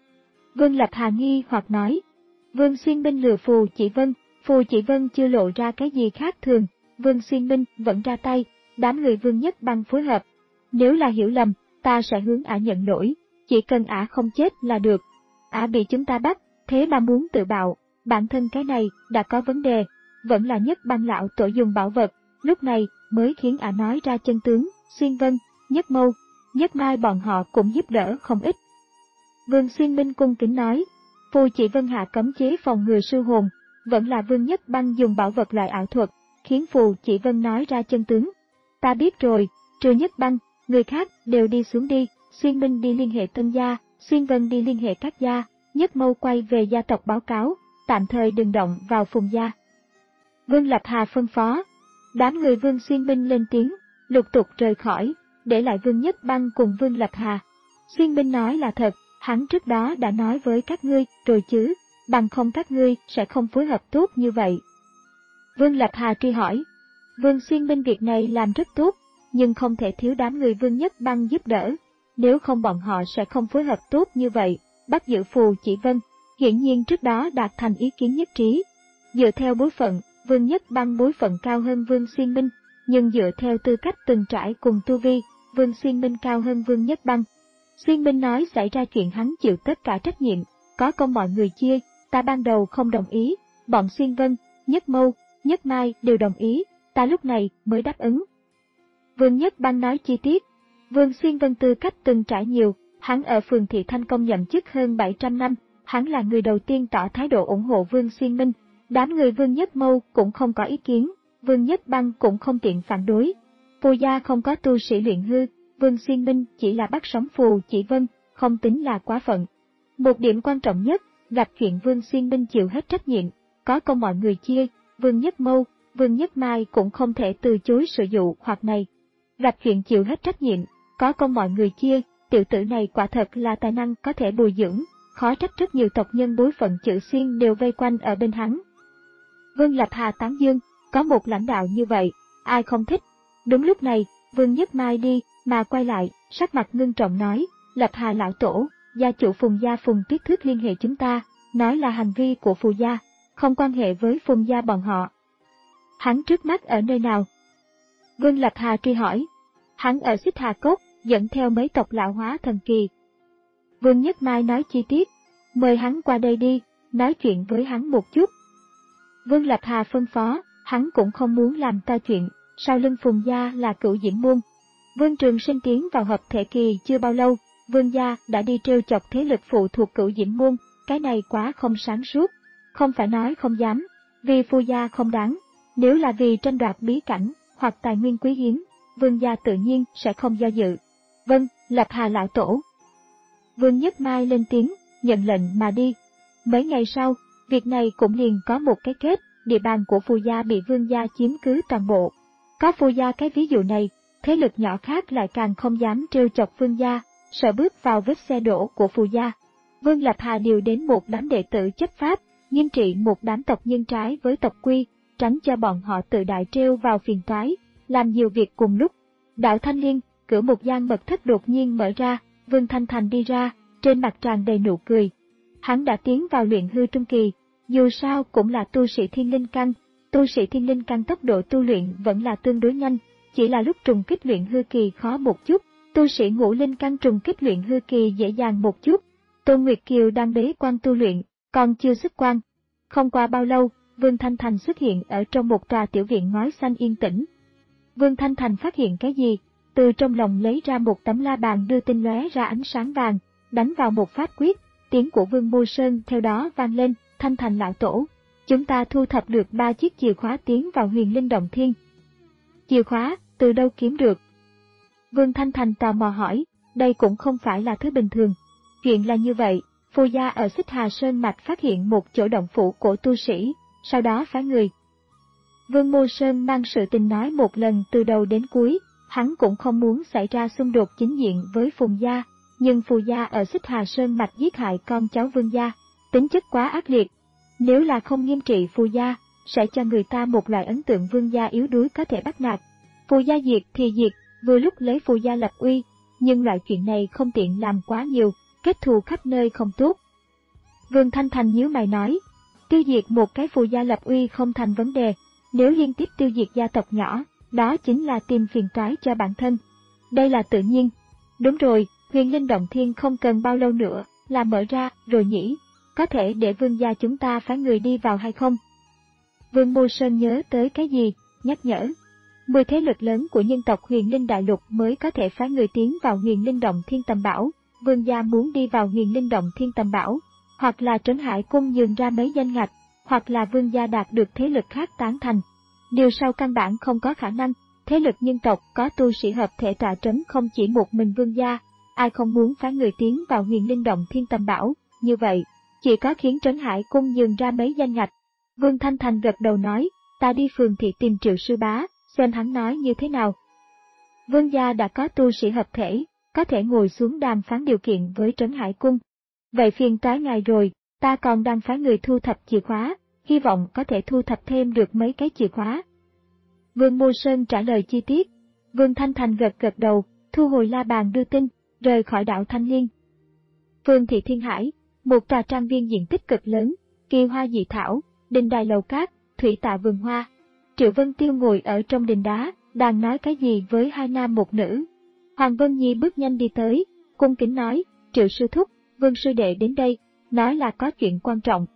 Vương Lập Hà nghi hoặc nói. Vương Xuyên Minh lừa Phù Chỉ Vân, Phù Chỉ Vân chưa lộ ra cái gì khác thường, Vương Xuyên Minh vẫn ra tay, đám người Vương Nhất Băng phối hợp. Nếu là hiểu lầm, ta sẽ hướng Ả nhận lỗi, chỉ cần Ả không chết là được. Ả bị chúng ta bắt, thế mà muốn tự bạo, bản thân cái này đã có vấn đề, vẫn là Nhất Băng lão tổ dùng bảo vật, lúc này mới khiến Ả nói ra chân tướng. Xuyên Vân, Nhất Mâu, Nhất Mai bọn họ cũng giúp đỡ không ít. Vương Xuyên Minh cung kính nói, Phù Chỉ Vân hạ cấm chế phòng ngừa sư hồn, vẫn là Vương Nhất Băng dùng bảo vật loại ảo thuật, khiến Phù Chỉ Vân nói ra chân tướng. Ta biết rồi, trừ Nhất Băng, người khác đều đi xuống đi, Xuyên Minh đi liên hệ Tân gia, Xuyên Vân đi liên hệ các gia, Nhất Mâu quay về gia tộc báo cáo, tạm thời đừng động vào Phùng gia. Vương Lập Hà phân phó, đám người Vương Xuyên Minh lên tiếng, lục tục rời khỏi, để lại Vương Nhất Băng cùng Vương Lập Hà. Xuyên Minh nói là thật, hắn trước đó đã nói với các ngươi rồi chứ, bằng không các ngươi sẽ không phối hợp tốt như vậy. Vương Lập Hà truy hỏi, Vương Xuyên Minh việc này làm rất tốt, nhưng không thể thiếu đám người Vương Nhất Băng giúp đỡ, nếu không bọn họ sẽ không phối hợp tốt như vậy, bắt giữ Phù Chỉ Vân. Hiển nhiên trước đó đạt thành ý kiến nhất trí. Dựa theo bối phận, Vương Nhất Băng bối phận cao hơn Vương Xuyên Minh, nhưng dựa theo tư cách từng trải cùng tu vi, Vương Xuyên Minh cao hơn Vương Nhất Băng. Xuyên Minh nói xảy ra chuyện hắn chịu tất cả trách nhiệm, có công mọi người chia, ta ban đầu không đồng ý, bọn Xuyên Vân, Nhất Mâu, Nhất Mai đều đồng ý, ta lúc này mới đáp ứng. Vương Nhất Băng nói chi tiết, Vương Xuyên Vân tư cách từng trải nhiều, hắn ở phường Thị Thanh Công nhậm chức hơn bảy trăm năm, hắn là người đầu tiên tỏ thái độ ủng hộ Vương Xuyên Minh, đám người Vương Nhất Mâu cũng không có ý kiến, Vương Nhất Băng cũng không tiện phản đối. Phù gia không có tu sĩ luyện hư, Vương Xuyên Minh chỉ là bắt sống Phù Chỉ Vân, không tính là quá phận. Một điểm quan trọng nhất, gặp chuyện Vương Xuyên Minh chịu hết trách nhiệm, có công mọi người chia, Vương Nhất Mâu, Vương Nhất Mai cũng không thể từ chối sự dụ hoặc này. Gặp chuyện chịu hết trách nhiệm, có công mọi người chia, tiểu tử này quả thật là tài năng có thể bồi dưỡng, khó trách rất nhiều tộc nhân bối phận chữ Xuyên đều vây quanh ở bên hắn. Vương Lập Hà tán dương, có một lãnh đạo như vậy, ai không thích. Đúng lúc này, Vương Nhất Mai đi, mà quay lại, sắc mặt ngưng trọng nói, Lập Hà lão tổ, gia chủ Phùng gia Phùng Tuyết Thước liên hệ chúng ta, nói là hành vi của Phù gia, không quan hệ với Phùng gia bọn họ. Hắn trước mắt ở nơi nào? Vương Lập Hà truy hỏi. Hắn ở Xích Hà Cốc, dẫn theo mấy tộc lão hóa thần kỳ. Vương Nhất Mai nói chi tiết. Mời hắn qua đây đi, nói chuyện với hắn một chút. Vương Lập Hà phân phó, hắn cũng không muốn làm to chuyện, sau lưng Phùng gia là Cửu Diễm môn. Vương Trường Sinh tiến vào hợp thể kỳ chưa bao lâu, Vương gia đã đi trêu chọc thế lực phụ thuộc Cửu Diễm môn, cái này quá không sáng suốt. Không phải nói không dám, vì Phu gia không đáng, nếu là vì tranh đoạt bí cảnh hoặc tài nguyên quý hiếm, Vương gia tự nhiên sẽ không do dự. Vâng, Lập Hà lão tổ. Vương Nhất Mai lên tiếng, nhận lệnh mà đi. Mấy ngày sau, việc này cũng liền có một cái kết, địa bàn của Phu gia bị Vương gia chiếm cứ toàn bộ. Có Phu gia cái ví dụ này, thế lực nhỏ khác lại càng không dám trêu chọc Vương gia, sợ bước vào vết xe đổ của Phu gia. Vương Lập Hà điều đến một đám đệ tử chấp pháp, nghiêm trị một đám tộc nhân trái với tộc quy, tránh cho bọn họ tự đại trêu vào phiền toái, làm nhiều việc cùng lúc. Đạo Thanh Liên, cửa một gian mật thất đột nhiên mở ra, Vương Thanh Thành đi ra, trên mặt tràn đầy nụ cười. Hắn đã tiến vào luyện hư trung kỳ, dù sao cũng là tu sĩ thiên linh căn, tu sĩ thiên linh căn tốc độ tu luyện vẫn là tương đối nhanh, chỉ là lúc trùng kích luyện hư kỳ khó một chút, tu sĩ ngũ linh căn trùng kích luyện hư kỳ dễ dàng một chút. Tôn Nguyệt Kiều đang bế quan tu luyện, còn chưa xuất quan. Không qua bao lâu, Vương Thanh Thành xuất hiện ở trong một tòa tiểu viện ngói xanh yên tĩnh. Vương Thanh Thành phát hiện cái gì? Từ trong lòng lấy ra một tấm la bàn đưa tinh lóe ra ánh sáng vàng, đánh vào một pháp quyết, tiếng của Vương Mô Sơn theo đó vang lên, Thanh Thành lão tổ. Chúng ta thu thập được ba chiếc chìa khóa tiến vào Huyền Linh Động Thiên. Chìa khóa, từ đâu kiếm được? Vương Thanh Thành tò mò hỏi, đây cũng không phải là thứ bình thường. Chuyện là như vậy, Phu gia ở Xích Hà Sơn Mạch phát hiện một chỗ động phủ của tu sĩ, sau đó phái người. Vương Mô Sơn mang sự tình nói một lần từ đầu đến cuối, hắn cũng không muốn xảy ra xung đột chính diện với Phùng gia, nhưng Phu gia ở Xích Hà Sơn Mạch giết hại con cháu Vương gia, tính chất quá ác liệt. Nếu là không nghiêm trị Phu gia, sẽ cho người ta một loại ấn tượng Vương gia yếu đuối có thể bắt nạt. Phu gia diệt thì diệt, vừa lúc lấy Phu gia lập uy, nhưng loại chuyện này không tiện làm quá nhiều, kết thù khắp nơi không tốt. Vương Thanh Thành nhíu mày nói, tiêu diệt một cái Phu gia lập uy không thành vấn đề, nếu liên tiếp tiêu diệt gia tộc nhỏ, đó chính là tìm phiền toái cho bản thân. Đây là tự nhiên. Đúng rồi, Huyền Linh Động Thiên không cần bao lâu nữa là mở ra rồi nhỉ, có thể để Vương gia chúng ta phái người đi vào hay không? Vương Mô Sơn nhớ tới cái gì, nhắc nhở. Mười thế lực lớn của nhân tộc Huyền Linh Đại Lục mới có thể phái người tiến vào Huyền Linh Động Thiên tầm bảo. Vương gia muốn đi vào Huyền Linh Động Thiên tầm bảo, hoặc là Trấn Hải Cung nhường ra mấy danh ngạch, hoặc là Vương gia đạt được thế lực khác tán thành. Điều sau căn bản không có khả năng, thế lực nhân tộc có tu sĩ hợp thể tọa trấn không chỉ một mình Vương gia, ai không muốn phái người tiến vào Huyền Linh Động Thiên tầm bảo, như vậy, chỉ có khiến Trấn Hải Cung nhường ra mấy danh ngạch. Vương Thanh Thành gật đầu nói, ta đi phường thị tìm Triệu sư bá, xem hắn nói như thế nào. Vương gia đã có tu sĩ hợp thể, có thể ngồi xuống đàm phán điều kiện với Trấn Hải Cung. Vậy phiền toái ngài rồi, ta còn đang phái người thu thập chìa khóa, hy vọng có thể thu thập thêm được mấy cái chìa khóa. Vương Mô Sơn trả lời chi tiết. Vương Thanh Thành gật gật đầu, thu hồi la bàn đưa tin, rời khỏi đảo Thanh Liên. Phường thị Thiên Hải, một tòa trang viên diện tích cực lớn, kỳ hoa dị thảo, đình đài lầu cát, thủy tạ vườn hoa. Triệu Vân Tiêu ngồi ở trong đình đá, đang nói cái gì với hai nam một nữ. Hoàng Vân Nhi bước nhanh đi tới, cung kính nói, Triệu sư thúc, Vương sư đệ đến đây, nói là có chuyện quan trọng.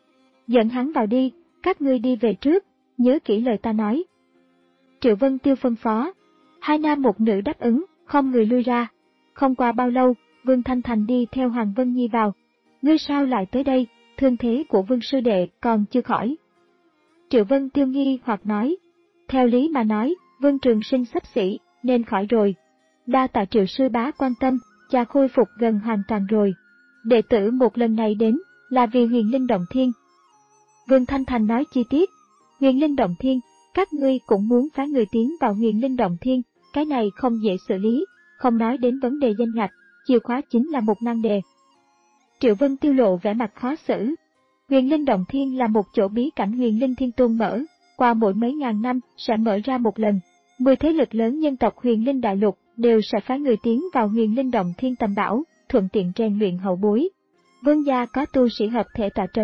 Dẫn hắn vào đi, các ngươi đi về trước, nhớ kỹ lời ta nói. Triệu Vân Tiêu phân phó, hai nam một nữ đáp ứng, không người lui ra. Không qua bao lâu, Vương Thanh Thành đi theo Hoàng Vân Nhi vào. Ngươi sao lại tới đây, thương thế của Vương sư đệ còn chưa khỏi. Triệu Vân Tiêu nghi hoặc nói, theo lý mà nói, Vương Trường Sinh sắp xỉ, nên khỏi rồi. Đa tạ Triệu sư bá quan tâm, cha khôi phục gần hoàn toàn rồi. Đệ tử một lần này đến, là vì Huyền Linh Động Thiên. Vương Thanh Thành nói chi tiết, Huyền Linh Động Thiên, các ngươi cũng muốn phái người tiến vào Huyền Linh Động Thiên, cái này không dễ xử lý, không nói đến vấn đề danh ngạch, chìa khóa chính là một nan đề. Triệu Vân Tiêu lộ vẻ mặt khó xử. Huyền Linh Động Thiên là một chỗ bí cảnh Huyền Linh Thiên Tôn mở, qua mỗi mấy ngàn năm sẽ mở ra một lần. Mười thế lực lớn nhân tộc Huyền Linh Đại Lục đều sẽ phái người tiến vào Huyền Linh Động Thiên tầm bảo, thuận tiện rèn luyện hậu bối. Vương gia có tu sĩ hợp thể tọa trấn,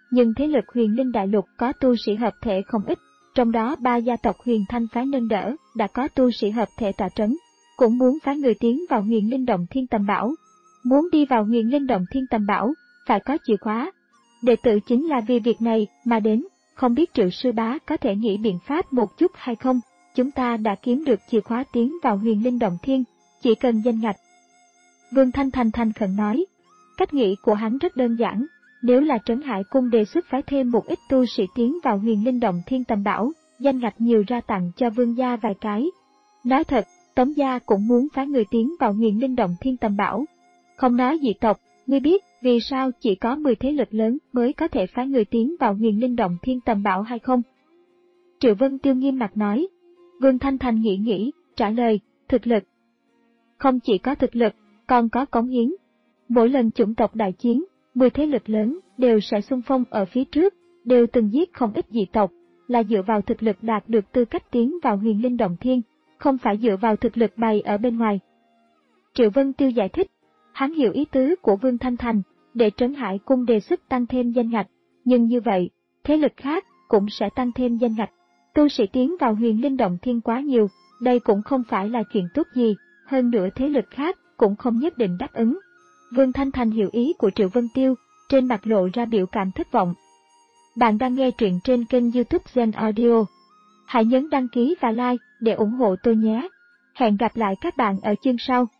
nhưng thế lực Huyền Linh Đại Lục có tu sĩ hợp thể không ít, trong đó ba gia tộc Huyền Thanh phái nâng đỡ đã có tu sĩ hợp thể tọa trấn, cũng muốn phái người tiến vào Huyền Linh Động Thiên Tầm Bảo. Muốn đi vào Huyền Linh Động Thiên Tầm Bảo, phải có chìa khóa. Đệ tử chính là vì việc này mà đến, không biết Triệu sư bá có thể nghĩ biện pháp một chút hay không? Chúng ta đã kiếm được chìa khóa tiến vào Huyền Linh Động Thiên, chỉ cần danh ngạch. Vương Thanh thành thành khẩn nói, cách nghĩ của hắn rất đơn giản, nếu là Trấn Hải Cung đề xuất phái thêm một ít tu sĩ tiến vào Huyền Linh Động Thiên Tầm Bảo, danh ngạch nhiều ra tặng cho Vương gia vài cái. Nói thật, Tống gia cũng muốn phái người tiến vào Huyền Linh Động Thiên Tầm Bảo. Không nói dị tộc, ngươi biết vì sao chỉ có mười thế lực lớn mới có thể phái người tiến vào Huyền Linh Động Thiên Tầm Bảo hay không? Triệu Vân Tiêu nghiêm mặt nói. Vương Thanh Thành nghĩ nghĩ, trả lời, thực lực. Không chỉ có thực lực, còn có cống hiến. Mỗi lần chủng tộc đại chiến, mười thế lực lớn đều sẽ xung phong ở phía trước, đều từng giết không ít dị tộc, là dựa vào thực lực đạt được tư cách tiến vào Huyền Linh Động Thiên, không phải dựa vào thực lực bày ở bên ngoài. Triệu Vân Tiêu giải thích, hắn hiểu ý tứ của Vương Thanh Thành, để Trấn Hải Cung đề xuất tăng thêm danh ngạch, nhưng như vậy, thế lực khác cũng sẽ tăng thêm danh ngạch. Tu sĩ tiến vào Huyền Linh Động Thiên quá nhiều, đây cũng không phải là chuyện tốt gì, hơn nữa thế lực khác cũng không nhất định đáp ứng. Vương Thanh Thành hiểu ý của Triệu Vân Tiêu, trên mặt lộ ra biểu cảm thất vọng. Bạn đang nghe truyện trên kênh YouTube Zen Audio. Hãy nhấn đăng ký và like để ủng hộ tôi nhé. Hẹn gặp lại các bạn ở chương sau.